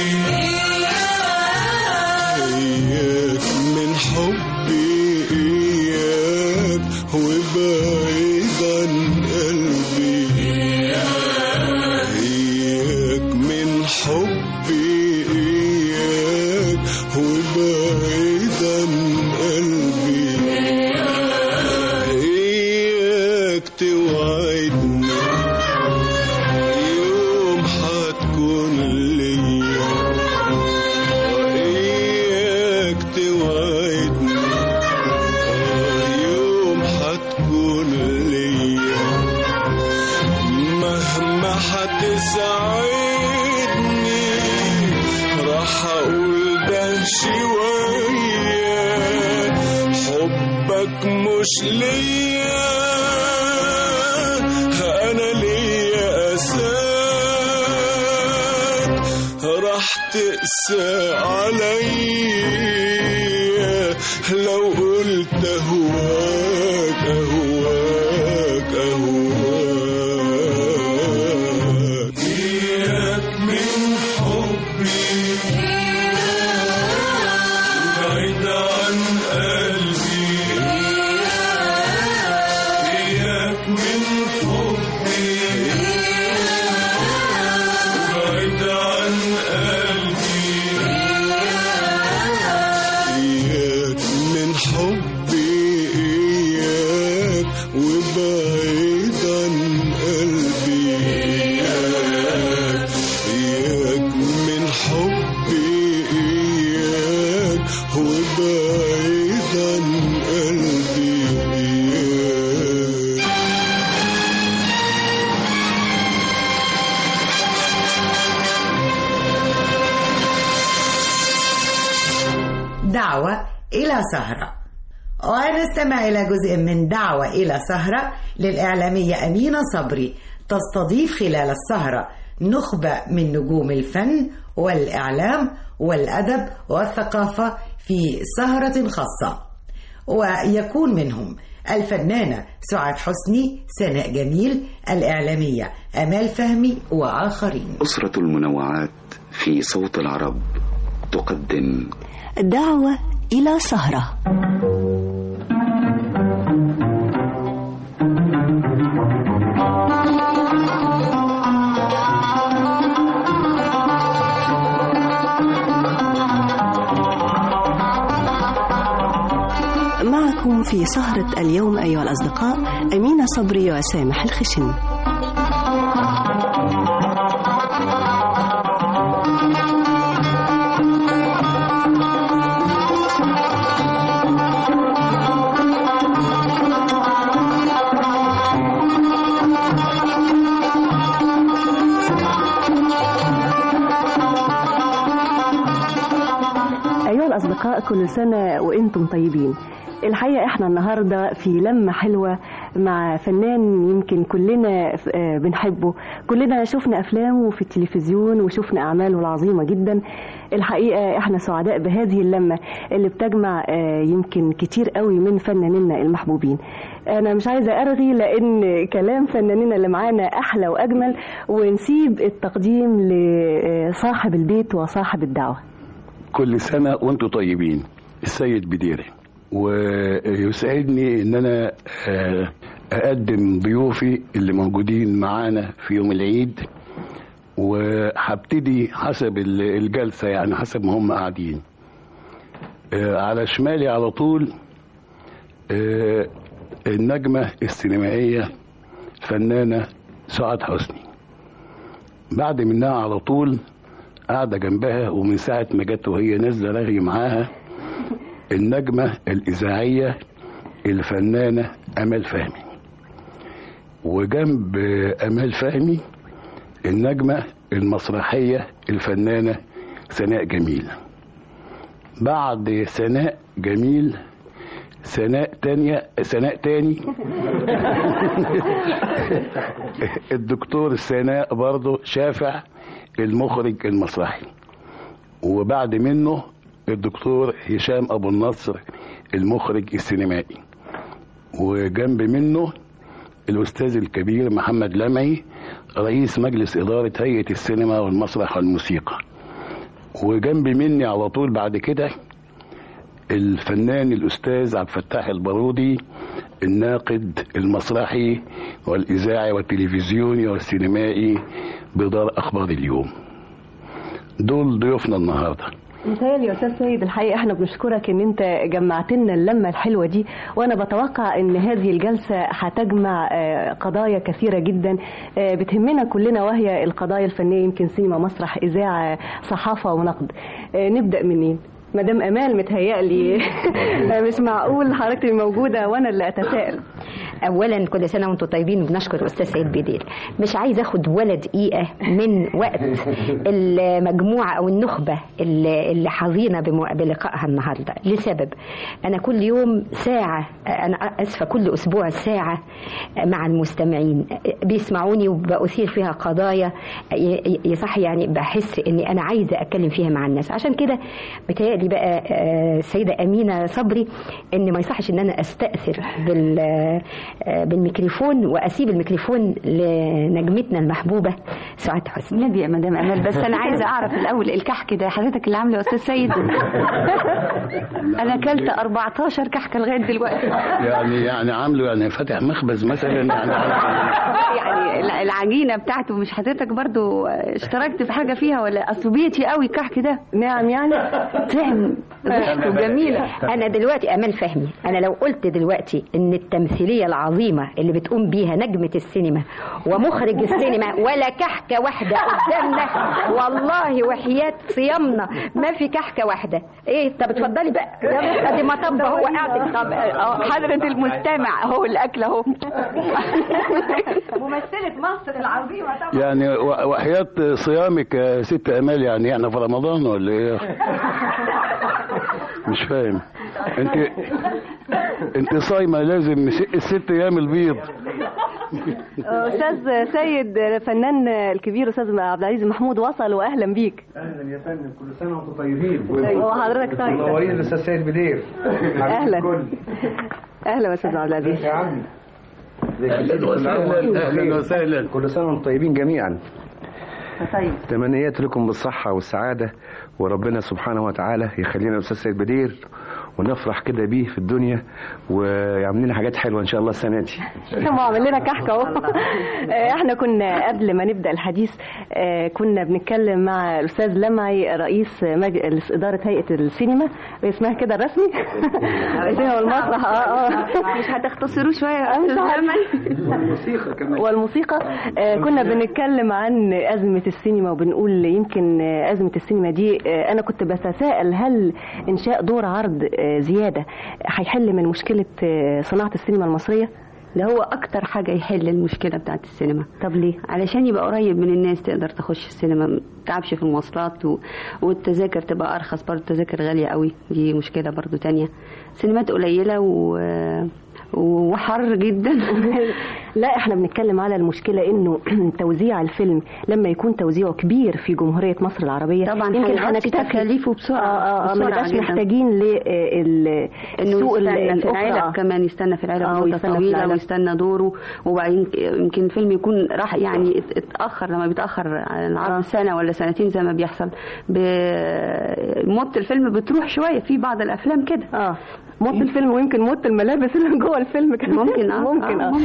اياك من حبي اياك وبعيد عن قلبي، اياك من حبي اياك وبعيد عن قلبي، اياك توعدني يوم هتكون ليا، اياك توعدني يوم هتكون ليا، مهما هتسعدني راح اقول ده شوية، حبك مش ليا انا ليا اساك، راح تقسى عليا لو قلت اهواك اهواك اهواك. اياك من حبي بعيد عن قلبي، اياك من حبي بعيد عن قلبي، اياك من حبي اياك وبعيد عن قلبي، اياك من حبي اياك وبعيد عن قلبي، اياك. دعوة إلى سهرة. ونستمع إلى جزء من دعوة إلى سهرة للإعلامية أمينة صبري، تستضيف خلال السهرة نخبة من نجوم الفن والإعلام والأدب والثقافة في سهرة خاصة، ويكون منهم الفنانة سعاد حسني، سناء جميل، الإعلامية أمال فهمي وآخرين. أسرة المنوعات في صوت العرب تقدم دعوة إلى سهرة. معكم في سهرة اليوم أيها الأصدقاء أمينة صبري وسامح الخشن. أيها الأصدقاء كل سنة وإنتم طيبين. الحقيقة احنا النهاردة في لمة حلوة مع فنان يمكن كلنا بنحبه، كلنا شفنا أفلامه في التلفزيون وشفنا أعماله العظيمة جدا. الحقيقة احنا سعداء بهذه اللمة اللي بتجمع يمكن كتير قوي من فنانينا المحبوبين. أنا مش عايزة أرغي لأن كلام فنانينا اللي معانا أحلى وأجمل، ونسيب التقديم لصاحب البيت وصاحب الدعوة. كل سنة وانتم طيبين. السيد بديري، ويسعدني ان انا اقدم ضيوفي اللي موجودين معانا في يوم العيد، وهبتدي حسب الجلسة يعني حسب ما هم قاعدين. على شمالي على طول النجمة السينمائية فنانة سعاد حسني، بعد منها على طول قاعدة جنبها ومن ساعة ما جت وهي نازلة رغي معاها النجمة الإذاعية الفنانة أمال فهمي. وجنب أمال فهمي النجمة المسرحية الفنانة سناء جميل. بعد سناء جميل سناء تانية سناء تاني الدكتور سناء برضو شافع المخرج المسرحي، وبعد منه الدكتور هشام أبو النصر المخرج السينمائي، وجنب منه الأستاذ الكبير محمد لمعي رئيس مجلس إدارة هيئة السينما والمسرح والموسيقى، وجنب مني على طول بعد كده الفنان الأستاذ عبد الفتاح البارودي الناقد المسرحي والإذاعي والتلفزيوني والسينمائي بدار أخبار اليوم. دول ضيوفنا النهارده. متهيألي يا استاذ سيد الحقيقه احنا بنشكرك ان انت جمعت لنا اللمه الحلوه دي، وانا بتوقع ان هذه الجلسه هتجمع قضايا كثيره جدا بتهمنا كلنا، وهي القضايا الفنيه، يمكن سينما، مسرح، اذاعه، صحافه ونقد. نبدا منين؟ مدام امال متهيألي مش معقول حضرتك موجوده وانا اللي اتساءل. اولا كل سنه وانتم طيبين، وبنشكر الاستاذ سيد بدير. مش عايز اخد ولا دقيقه من وقت المجموعه او النخبه اللي حظينا بلقائها النهارده، لسبب انا كل يوم ساعه، انا اسفه كل اسبوع ساعه مع المستمعين بيسمعوني وبأثير فيها قضايا يصح، يعني بحس اني انا عايزه اتكلم فيها مع الناس. عشان كده بتهيألي بقى السيده امينه صبري ان ما يصحش ان انا استأثر بال بالميكروفون واسيب الميكروفون لنجمتنا المحبوبه سعاد حسني. نبي يا مدام امال، بس انا عايزه اعرف الاول الكحك ده حضرتك اللي عامله يا استاذ سيد؟ انا اكلت أربعتاشر كحكه لغايه دلوقتي. يعني يعني عامله يعني فاتح مخبز مثلا يعني يعني العجينه بتاعته مش حضرتك برضو اشتركت في حاجه فيها ولا؟ اصل بيتي قوي الكحك ده. نعم يعني طعم ريحته جميله. انا دلوقتي امال فهمي، انا لو قلت دلوقتي ان التمثيليه العظيمه اللي بتقوم بيها نجمه السينما ومخرج السينما ولا كحكه واحده قدامنا، والله وحياه صيامنا ما في كحكه واحده. ايه طب اتفضلي بقى ادي ما طب هو قاعد. طب حضره المستمع اهو الاكل اهو. ممثله مصر العظيمه طبعا. يعني وحياه صيامك يا ست امال، يعني احنا في رمضان ولا ايه؟ مش فاهم. انت انت صايمه لازم الست ايام البيض. استاذ سيد الفنان الكبير استاذ عبد العزيز محمود وصل، واهلا بيك. اهلا يا فندم، كل سنه وانتم طيبين. وحضرتك طيب. منورين الاستاذ سيد بدير. اهلا اهلا استاذ عبد العزيز. يا عمي اهلا وسهلا. اهلا وسهلا. كل سنه وانتم طيبين جميعا. طيب. تمنيات لكم بالصحه والسعاده، وربنا سبحانه وتعالى يخلينا الاستاذ سيد بدير ونفرح كده بيه في الدنيا، ويعمل لنا حاجات حلوه ان شاء الله السنه دي. طبعا عمل لنا كحكه اهو. احنا كنا قبل ما نبدا الحديث كنا بنتكلم مع الاستاذ لمعي رئيس مجلس اداره هيئه السينما، اسمها كده الرسمي السينما والمسرح. اه اه مش هتختصروه شويه يا استاذ لمعي؟ والموسيقى كمان. والموسيقى. كنا بنتكلم عن ازمه السينما، وبنقول يمكن ازمه السينما دي انا كنت بتساءل هل انشاء دور عرض زيادة هيحل من مشكلة صناعة السينما المصرية؟ ده هو أكتر حاجة يحل المشكلة بتاعت السينما. طب ليه؟ علشان يبقى قريب من الناس، تقدر تخش السينما، ما تتعبش في المواصلات و... والتذاكر تبقى أرخص. برضه التذاكر غالية قوي، دي مشكلة برضه تانية. سينمات قليلة و... وحر جدا. لا احنا بنتكلم على المشكله انه توزيع الفيلم لما يكون توزيعه كبير في جمهوريه مصر العربيه طبعا يمكن هنكتفي تكاليفه بسرعه. اه اه ما نبقاش محتاجين للسوق اللي في العلب كمان، يستنى في العلب مده طويله ويستنى دوره، وبعدين يمكن الفيلم يكون راح يعني اتاخر. لما بيتاخر عن العرض سنه ولا سنتين زي ما بيحصل، موت الفيلم بتروح شويه في بعض الافلام كده. اه موت الفيلم، ويمكن موت الملابس اللي جوه الفيلم كمان. ممكن اه ممكن اه, آه.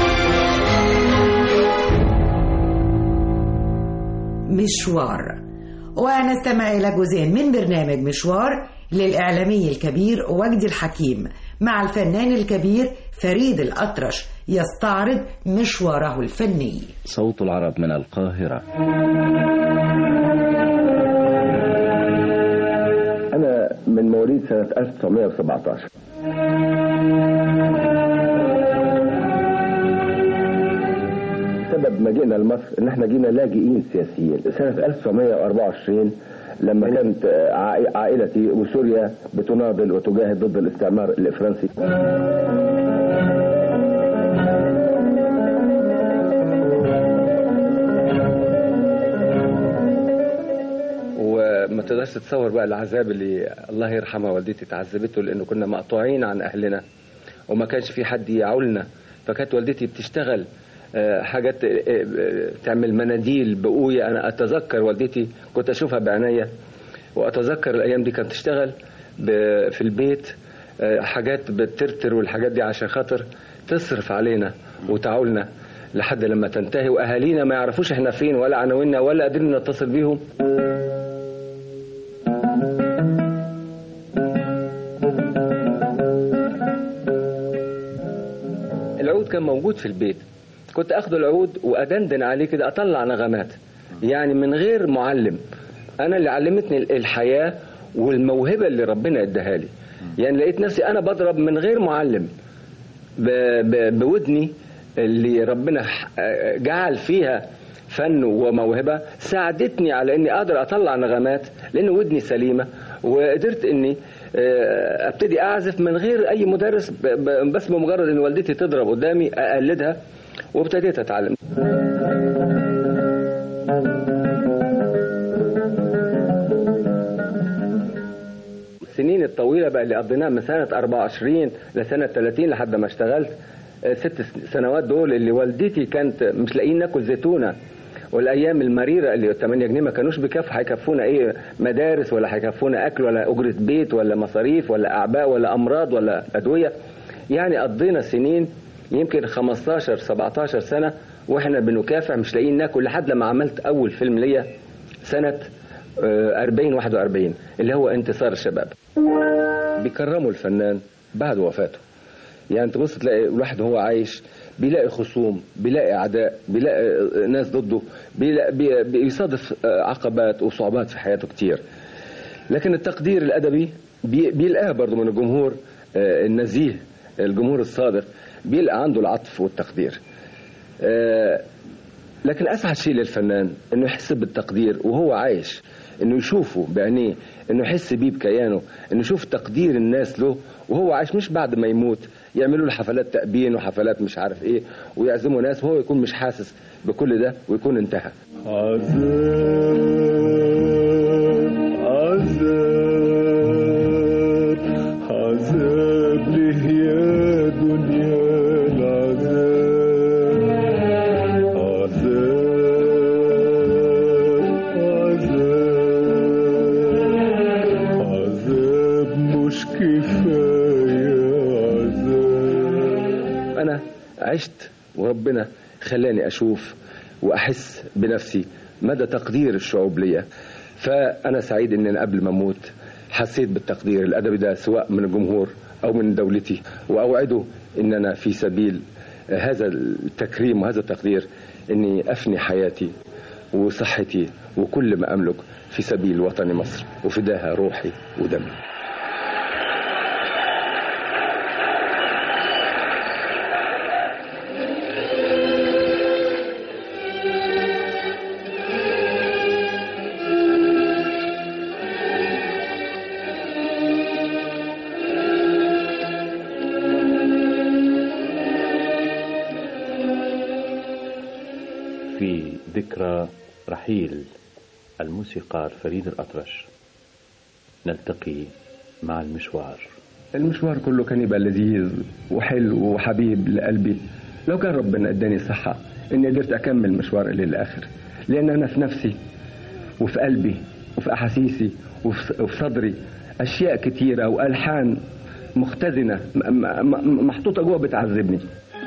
مشوار. ونستمع إلى جزء من برنامج مشوار للإعلامي الكبير وجدي الحكيم مع الفنان الكبير فريد الأطرش يستعرض مشواره الفني. صوت العرب من القاهرة. أنا من مواليد سنة ألف وتسعمائة وسبعة عشر. سبب مجيئنا لمصر ان احنا جينا لاجئين سياسيين سنه ألف وتسعمائة وأربعة وعشرين لما كانت عائلتي وسوريا بتناضل وتجاهد ضد الاستعمار الفرنسي. وما تقدرش تتصور بقى العذاب اللي الله يرحمها والدتي تعذبته، لانه كنا مقطوعين عن اهلنا وما كانش في حد يعولنا. فكانت والدتي بتشتغل حاجات تعمل مناديل بقوية. أنا أتذكر والدتي كنت أشوفها بعناية، وأتذكر الأيام دي كانت تشتغل في البيت حاجات بترتر والحاجات دي عشان خاطر تصرف علينا وتعولنا لحد لما تنتهي، وأهالينا ما يعرفوش احنا فين ولا عناويننا ولا قادرين نتصل بيهم. العود كان موجود في البيت، كنت اخد العود وادندن عليه كده، اطلع نغمات يعني من غير معلم. انا اللي علمتني الحياة والموهبة اللي ربنا اداها لي. يعني لقيت نفسي انا بضرب من غير معلم بودني اللي ربنا جعل فيها فن وموهبة، ساعدتني على اني اقدر اطلع نغمات لان ودني سليمة، وقدرت اني ابتدي اعزف من غير اي مدرس، بس بمجرد ان والدتي تضرب قدامي اقلدها وابتديت اتعلم. السنين الطويلة بقى اللي قضيناها من سنة أربعة وعشرين لسنة ثلاثين لحد ما اشتغلت، ست سنوات دول اللي والدتي كانت مش لاقيين ناكل زيتونة، والايام المريرة اللي ثمانية جنيه ما كانوش بكفوا، هيكفونا ايه مدارس ولا هيكفونا اكل ولا اجرة بيت ولا مصاريف ولا اعباء ولا امراض ولا ادوية. يعني قضينا سنين يمكن خمستاشر سبعتاشر سنة واحنا بنكافح مش لاقيين ناكل، لحد لما عملت اول فيلم ليا سنة أربعين واحد وأربعين اللي هو انتصار الشباب. بيكرموا الفنان بعد وفاته. يعني تبص تلاقي الواحد وهو عايش بيلاقي خصوم، بيلاقي اعداء، بيلاقي ناس ضده، بيلاقي بيصادف عقبات وصعوبات في حياته كتير، لكن التقدير الادبي بيلقاه برضه من الجمهور النزيه، الجمهور الصادق بيلقى عنده العطف والتقدير. لكن اسعد شيء للفنان انه يحس بالتقدير وهو عايش، انه يشوفه بعينيه، انه يحس بيه بكيانه، انه يشوف تقدير الناس له وهو عايش، مش بعد ما يموت يعملوا له حفلات تأبين وحفلات مش عارف ايه ويعزموا ناس وهو يكون مش حاسس بكل ده ويكون انتهى. عذاب عذاب عذاب ليه يا دنيا العذاب، عذاب عذاب عذاب مش كفاية عذاب. أنا عشت وربنا خلاني أشوف وأحس بنفسي مدى تقدير الشعوب ليا، فأنا سعيد إن أنا قبل ما أموت حسيت بالتقدير الأدبي ده سواء من الجمهور أو من دولتي، وأوعده إن أنا في سبيل هذا التكريم وهذا التقدير إني أفني حياتي وصحتي وكل ما أملك في سبيل وطن مصر وفداها روحي ودمي. في ذكرى رحيل الموسيقار فريد الأطرش نلتقي مع المشوار. المشوار كله كان يبقى لذيذ وحلو وحبيب لقلبي لو كان ربنا اداني صحة اني قدرت اكمل مشوار الى الاخر، لان انا في نفسي وفي قلبي وفي احاسيسي وفي صدري اشياء كتيرة والحان مختزنة محطوطة جوه بتعذبني.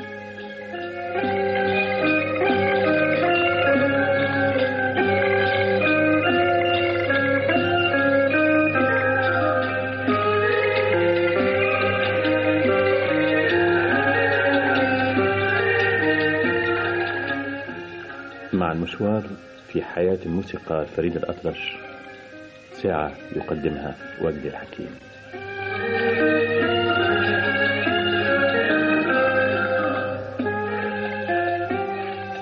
مع المشوار في حياة الموسيقار فريد الأطرش، ساعة يقدمها وجدي الحكيم.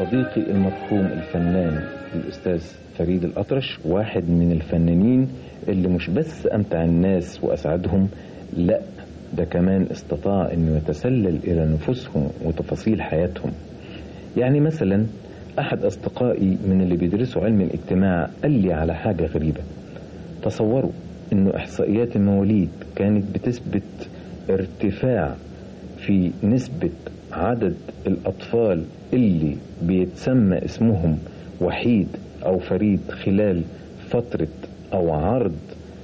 صديقي المرحوم الفنان الأستاذ فريد الأطرش واحد من الفنانين اللي مش بس أمتع الناس وأسعدهم، لا ده كمان استطاع أنه يتسلل إلى نفوسهم وتفاصيل حياتهم. يعني مثلا أحد أصدقائي من اللي بيدرسوا علم الاجتماع قال لي على حاجة غريبة. تصوروا أنه إحصائيات المواليد كانت بتثبت ارتفاع في نسبة عدد الأطفال اللي بيتسمى اسمهم وحيد أو فريد خلال فترة أو عرض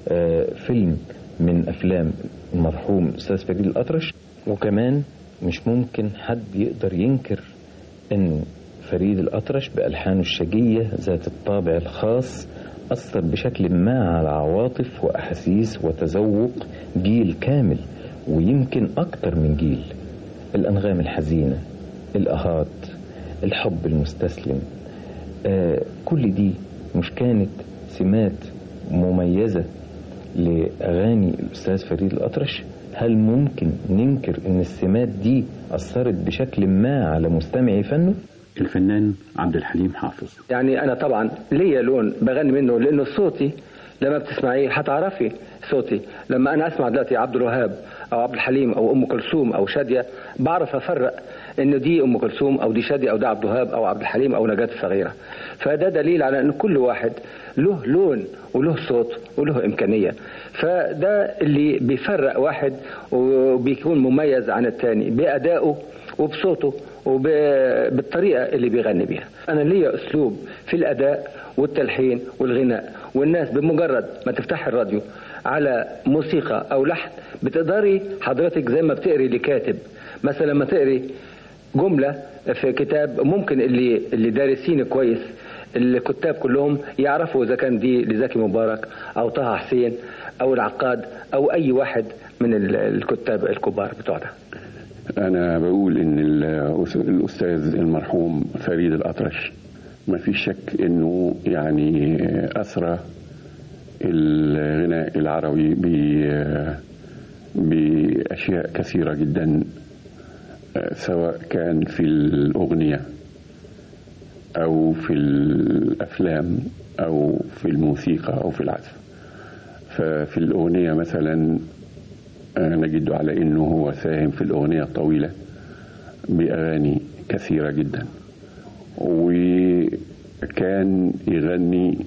فيلم من أفلام المرحوم الأستاذ فريد الأطرش. وكمان مش ممكن حد يقدر ينكر أن فريد الأطرش بألحانه الشجية ذات الطابع الخاص أثر بشكل ما على عواطف وأحاسيس وتذوق جيل كامل، ويمكن أكتر من جيل. الأنغام الحزينة، الأهات، الحب المستسلم، آه كل دي مش كانت سمات مميزة لأغاني الأستاذ فريد الأطرش؟ هل ممكن ننكر أن السمات دي أثرت بشكل ما على مستمعي فنه؟ الفنان عبد الحليم حافظ. يعني أنا طبعا ليا لون بغني منه، لأنه صوتي لما بتسمعيه هتعرفي صوتي. لما أنا أسمع دلوقتي عبد الوهاب أو عبد الحليم أو أم كلثوم أو شادية، بعرف أفرق إنه دي أم كلثوم أو دي شادية أو ده عبد الوهاب أو عبد الحليم أو نجاة الصغيرة. فده دليل على إن كل واحد له لون وله صوت وله إمكانية، فده اللي بيفرق واحد وبيكون مميز عن التاني بأدائه وبصوته وبالطريقة اللي بيغني بيها. أنا ليا أسلوب في الأداء والتلحين والغناء، والناس بمجرد ما تفتح الراديو على موسيقى أو لحن بتقدري حضرتك زي ما بتقري لكاتب. مثلا لما تقري جملة في كتاب، ممكن اللي اللي دارسين كويس الكتاب كلهم يعرفوا إذا كان دي لزكي مبارك أو طه حسين أو العقاد أو أي واحد من الكتاب الكبار بتوعنا. أنا بقول إن الأستاذ المرحوم فريد الأطرش ما في شك إنه يعني أسرى الغناء العربي بأشياء كثيرة جدا، سواء كان في الأغنية أو في الأفلام أو في الموسيقى أو في العزف. ففي الأغنية مثلا نجد على أنه هو ساهم في الأغنية الطويلة بأغاني كثيرة جدا، وكان يغني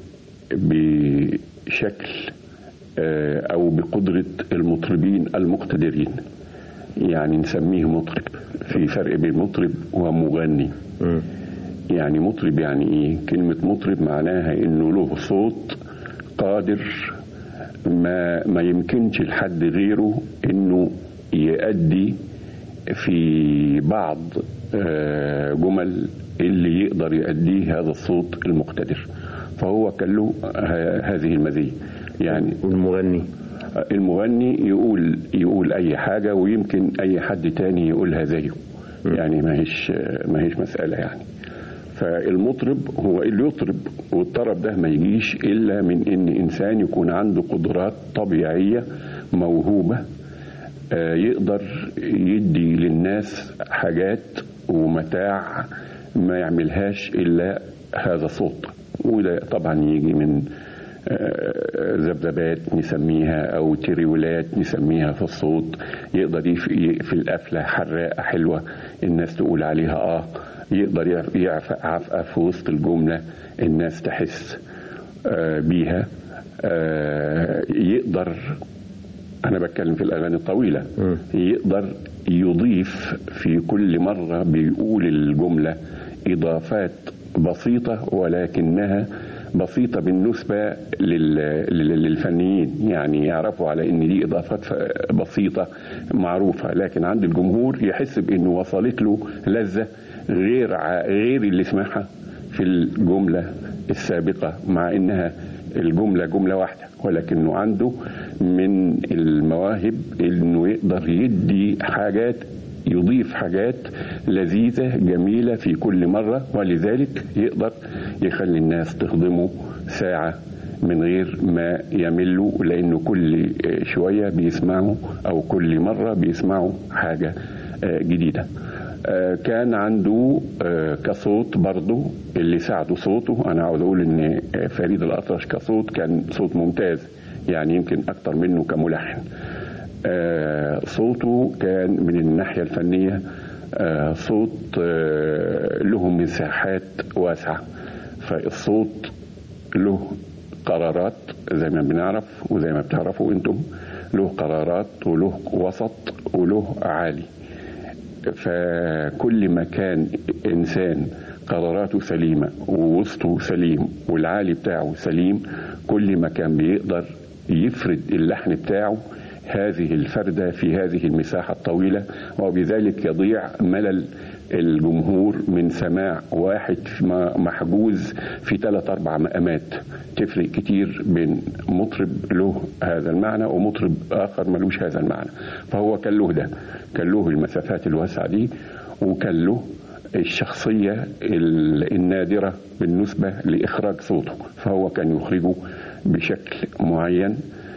بشكل أو بقدرة المطربين المقتدرين. يعني نسميه مطرب، في فرق بين مطرب ومغني. يعني مطرب يعني إيه؟ كلمة مطرب معناها إنه له صوت قادر ما ما يمكنش لحد غيره إنه يؤدي في بعض جمل اللي يقدر يؤديه هذا الصوت المقتدر. فهو كان له هذه المزية. يعني المغني المغني يقول يقول أي حاجة ويمكن أي حد تاني يقولها زيه. يعني ما هيش ما هيش مسألة يعني. فالمطرب هو اللي يطرب، والطرب ده ما يجيش إلا من إن إنسان يكون عنده قدرات طبيعية موهوبة، يقدر يدي للناس حاجات ومتاع ما يعملهاش إلا هذا الصوت. وده طبعا يجي من ذبذبات نسميها أو تريولات نسميها في الصوت، يقدر في القفلة حراقة حلوة الناس تقول عليها آه، يقدر يعفق عفقة في وسط الجملة الناس تحس بيها. يقدر، أنا بتكلم في الأغاني الطويلة، يقدر يضيف في كل مرة بيقول الجملة إضافات بسيطة ولكنها بسيطة بالنسبة للفنيين، يعني يعرفوا على ان دي اضافات بسيطة معروفة، لكن عند الجمهور يحس بانه وصلت له لذة غير غير اللي سمعها في الجملة السابقة، مع انها الجملة جملة واحدة، ولكنه عنده من المواهب انه يقدر يدي حاجات، يضيف حاجات لذيذة جميلة في كل مرة، ولذلك يقدر يخلي الناس تخدمه ساعة من غير ما يملوا، لأنه كل شوية بيسمعوا أو كل مرة بيسمعوا حاجة جديدة. كان عنده كصوت برضه اللي ساعده صوته. أنا عاوز أقول إن فريد الأطرش كصوت كان صوت ممتاز، يعني يمكن أكتر منه كملحن. صوته كان من الناحية الفنية صوت له مساحات واسعة، فالصوت له قرارات زي ما بنعرف وزي ما بتعرفوا انتم، له قرارات وله وسط وله عالي. فكل ما كان إنسان قراراته سليمة ووسطه سليم والعالي بتاعه سليم، كل ما كان بيقدر يفرد اللحن بتاعه هذه الفردة في هذه المساحة الطويلة، وبذلك يضيع ملل الجمهور من سماع واحد محجوز في ثلاث أربع مقامات. تفرق كتير بين مطرب له هذا المعنى ومطرب آخر ملوش هذا المعنى. فهو كان له ده، كان له المسافات الواسعة دي، وكان له الشخصية النادرة بالنسبة لإخراج صوته. فهو كان يخرجه بشكل معين،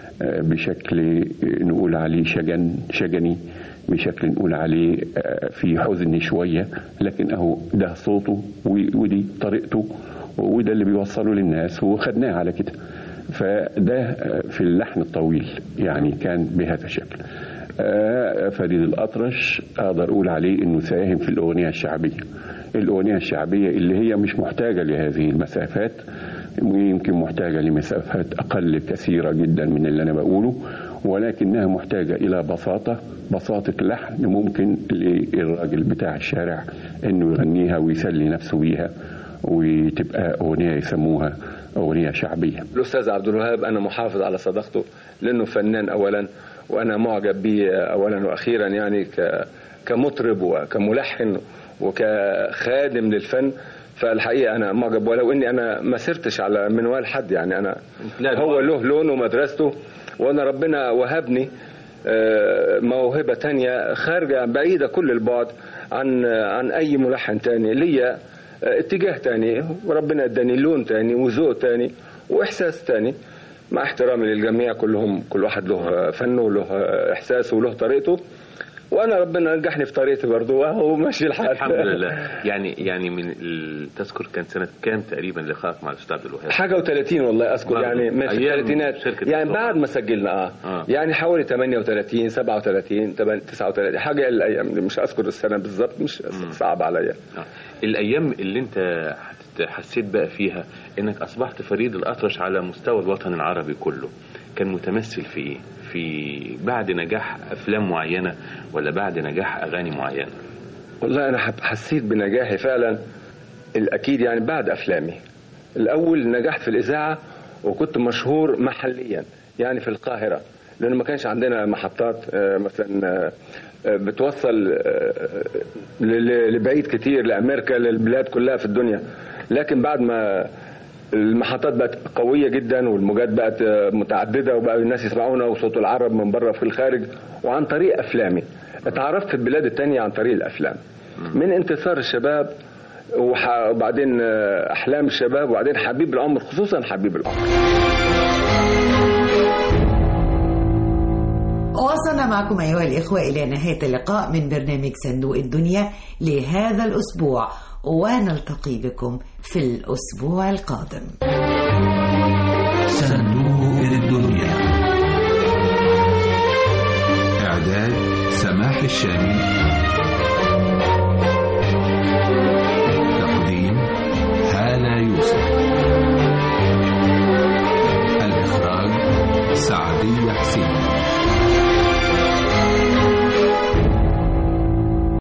بشكل نقول عليه شجن شجني، بشكل نقول عليه في حزن شوية، لكن أهو ده صوته ودي طريقته وده اللي بيوصله للناس وخدناه على كده. فده في اللحن الطويل يعني كان بهذا الشكل. فريد الأطرش أقدر أقول عليه أنه ساهم في الأغنية الشعبية، الأغنية الشعبية اللي هي مش محتاجة لهذه المسافات، ويمكن محتاجة لمسافات أقل كثيرة جدا من اللي أنا بقوله، ولكنها محتاجة إلى بساطة بساطة لحن ممكن للراجل بتاع الشارع أنه يغنيها ويسلي نفسه بيها وتبقى أغنية يسموها أغنية شعبية. الأستاذ عبد الوهاب أنا محافظ على صداقته لأنه فنان أولا، وأنا معجب به أولا وأخيرا، يعني كمطرب وكملحن وكخادم للفن. فالحقيقة أنا معجب، ولو إني أنا ما سرتش على منوال حد، يعني أنا هو له لونه ومدرسته، وأنا ربنا وهبني موهبة تانية خارجة بعيدة كل البعد عن عن أي ملحن تاني. ليا اتجاه تاني، وربنا اداني لون تاني وذوق تاني وإحساس تاني، مع احترامي للجميع كلهم، كل واحد له فنه وله إحساسه وله طريقته، وانا ربنا نجحني في طريقتي برضه وهو ماشي الحال. الحمد لله. يعني يعني من تذكر كان سنه كام تقريبا لقائك مع الاستاذ عبد الوهاب؟ حاجه وثلاثين والله اذكر، يعني من الثلاثينات، يعني بعد ما سجلنا اه, آه. يعني حوالي ثمانية وثلاثين سبعة وثلاثين تسعة وثلاثين حاجه. الايام مش اذكر السنه بالظبط، مش صعب عليا. آه. الايام اللي انت حسيت بقى فيها انك اصبحت فريد الأطرش على مستوى الوطن العربي كله، كان متمثل في ايه؟ في بعد نجاح افلام معينه ولا بعد نجاح اغاني معينه؟ والله انا حسيت بنجاحي فعلا الاكيد يعني بعد افلامي. الاول نجحت في الاذاعه وكنت مشهور محليا يعني في القاهره، لانه ما كانش عندنا محطات مثلا بتوصل لبعيد كتير، لامريكا، للبلاد كلها في الدنيا. لكن بعد ما المحطات بقت قوية جدا والموجات بقت متعددة وبقى الناس يسمعونا وصوت العرب من بره في الخارج، وعن طريق أفلامي اتعرفت في البلاد التانية عن طريق الأفلام، من انتصار الشباب وبعدين أحلام الشباب وبعدين حبيب العمر، خصوصا حبيب العمر. وصلنا معكم أيها الإخوة إلى نهاية اللقاء من برنامج صندوق الدنيا لهذا الأسبوع، ونلتقي بكم في الأسبوع القادم. صندوق الدنيا، إعداد سماح الشامي، تقديم هالة يوسف، الإخراج سعدية حسين.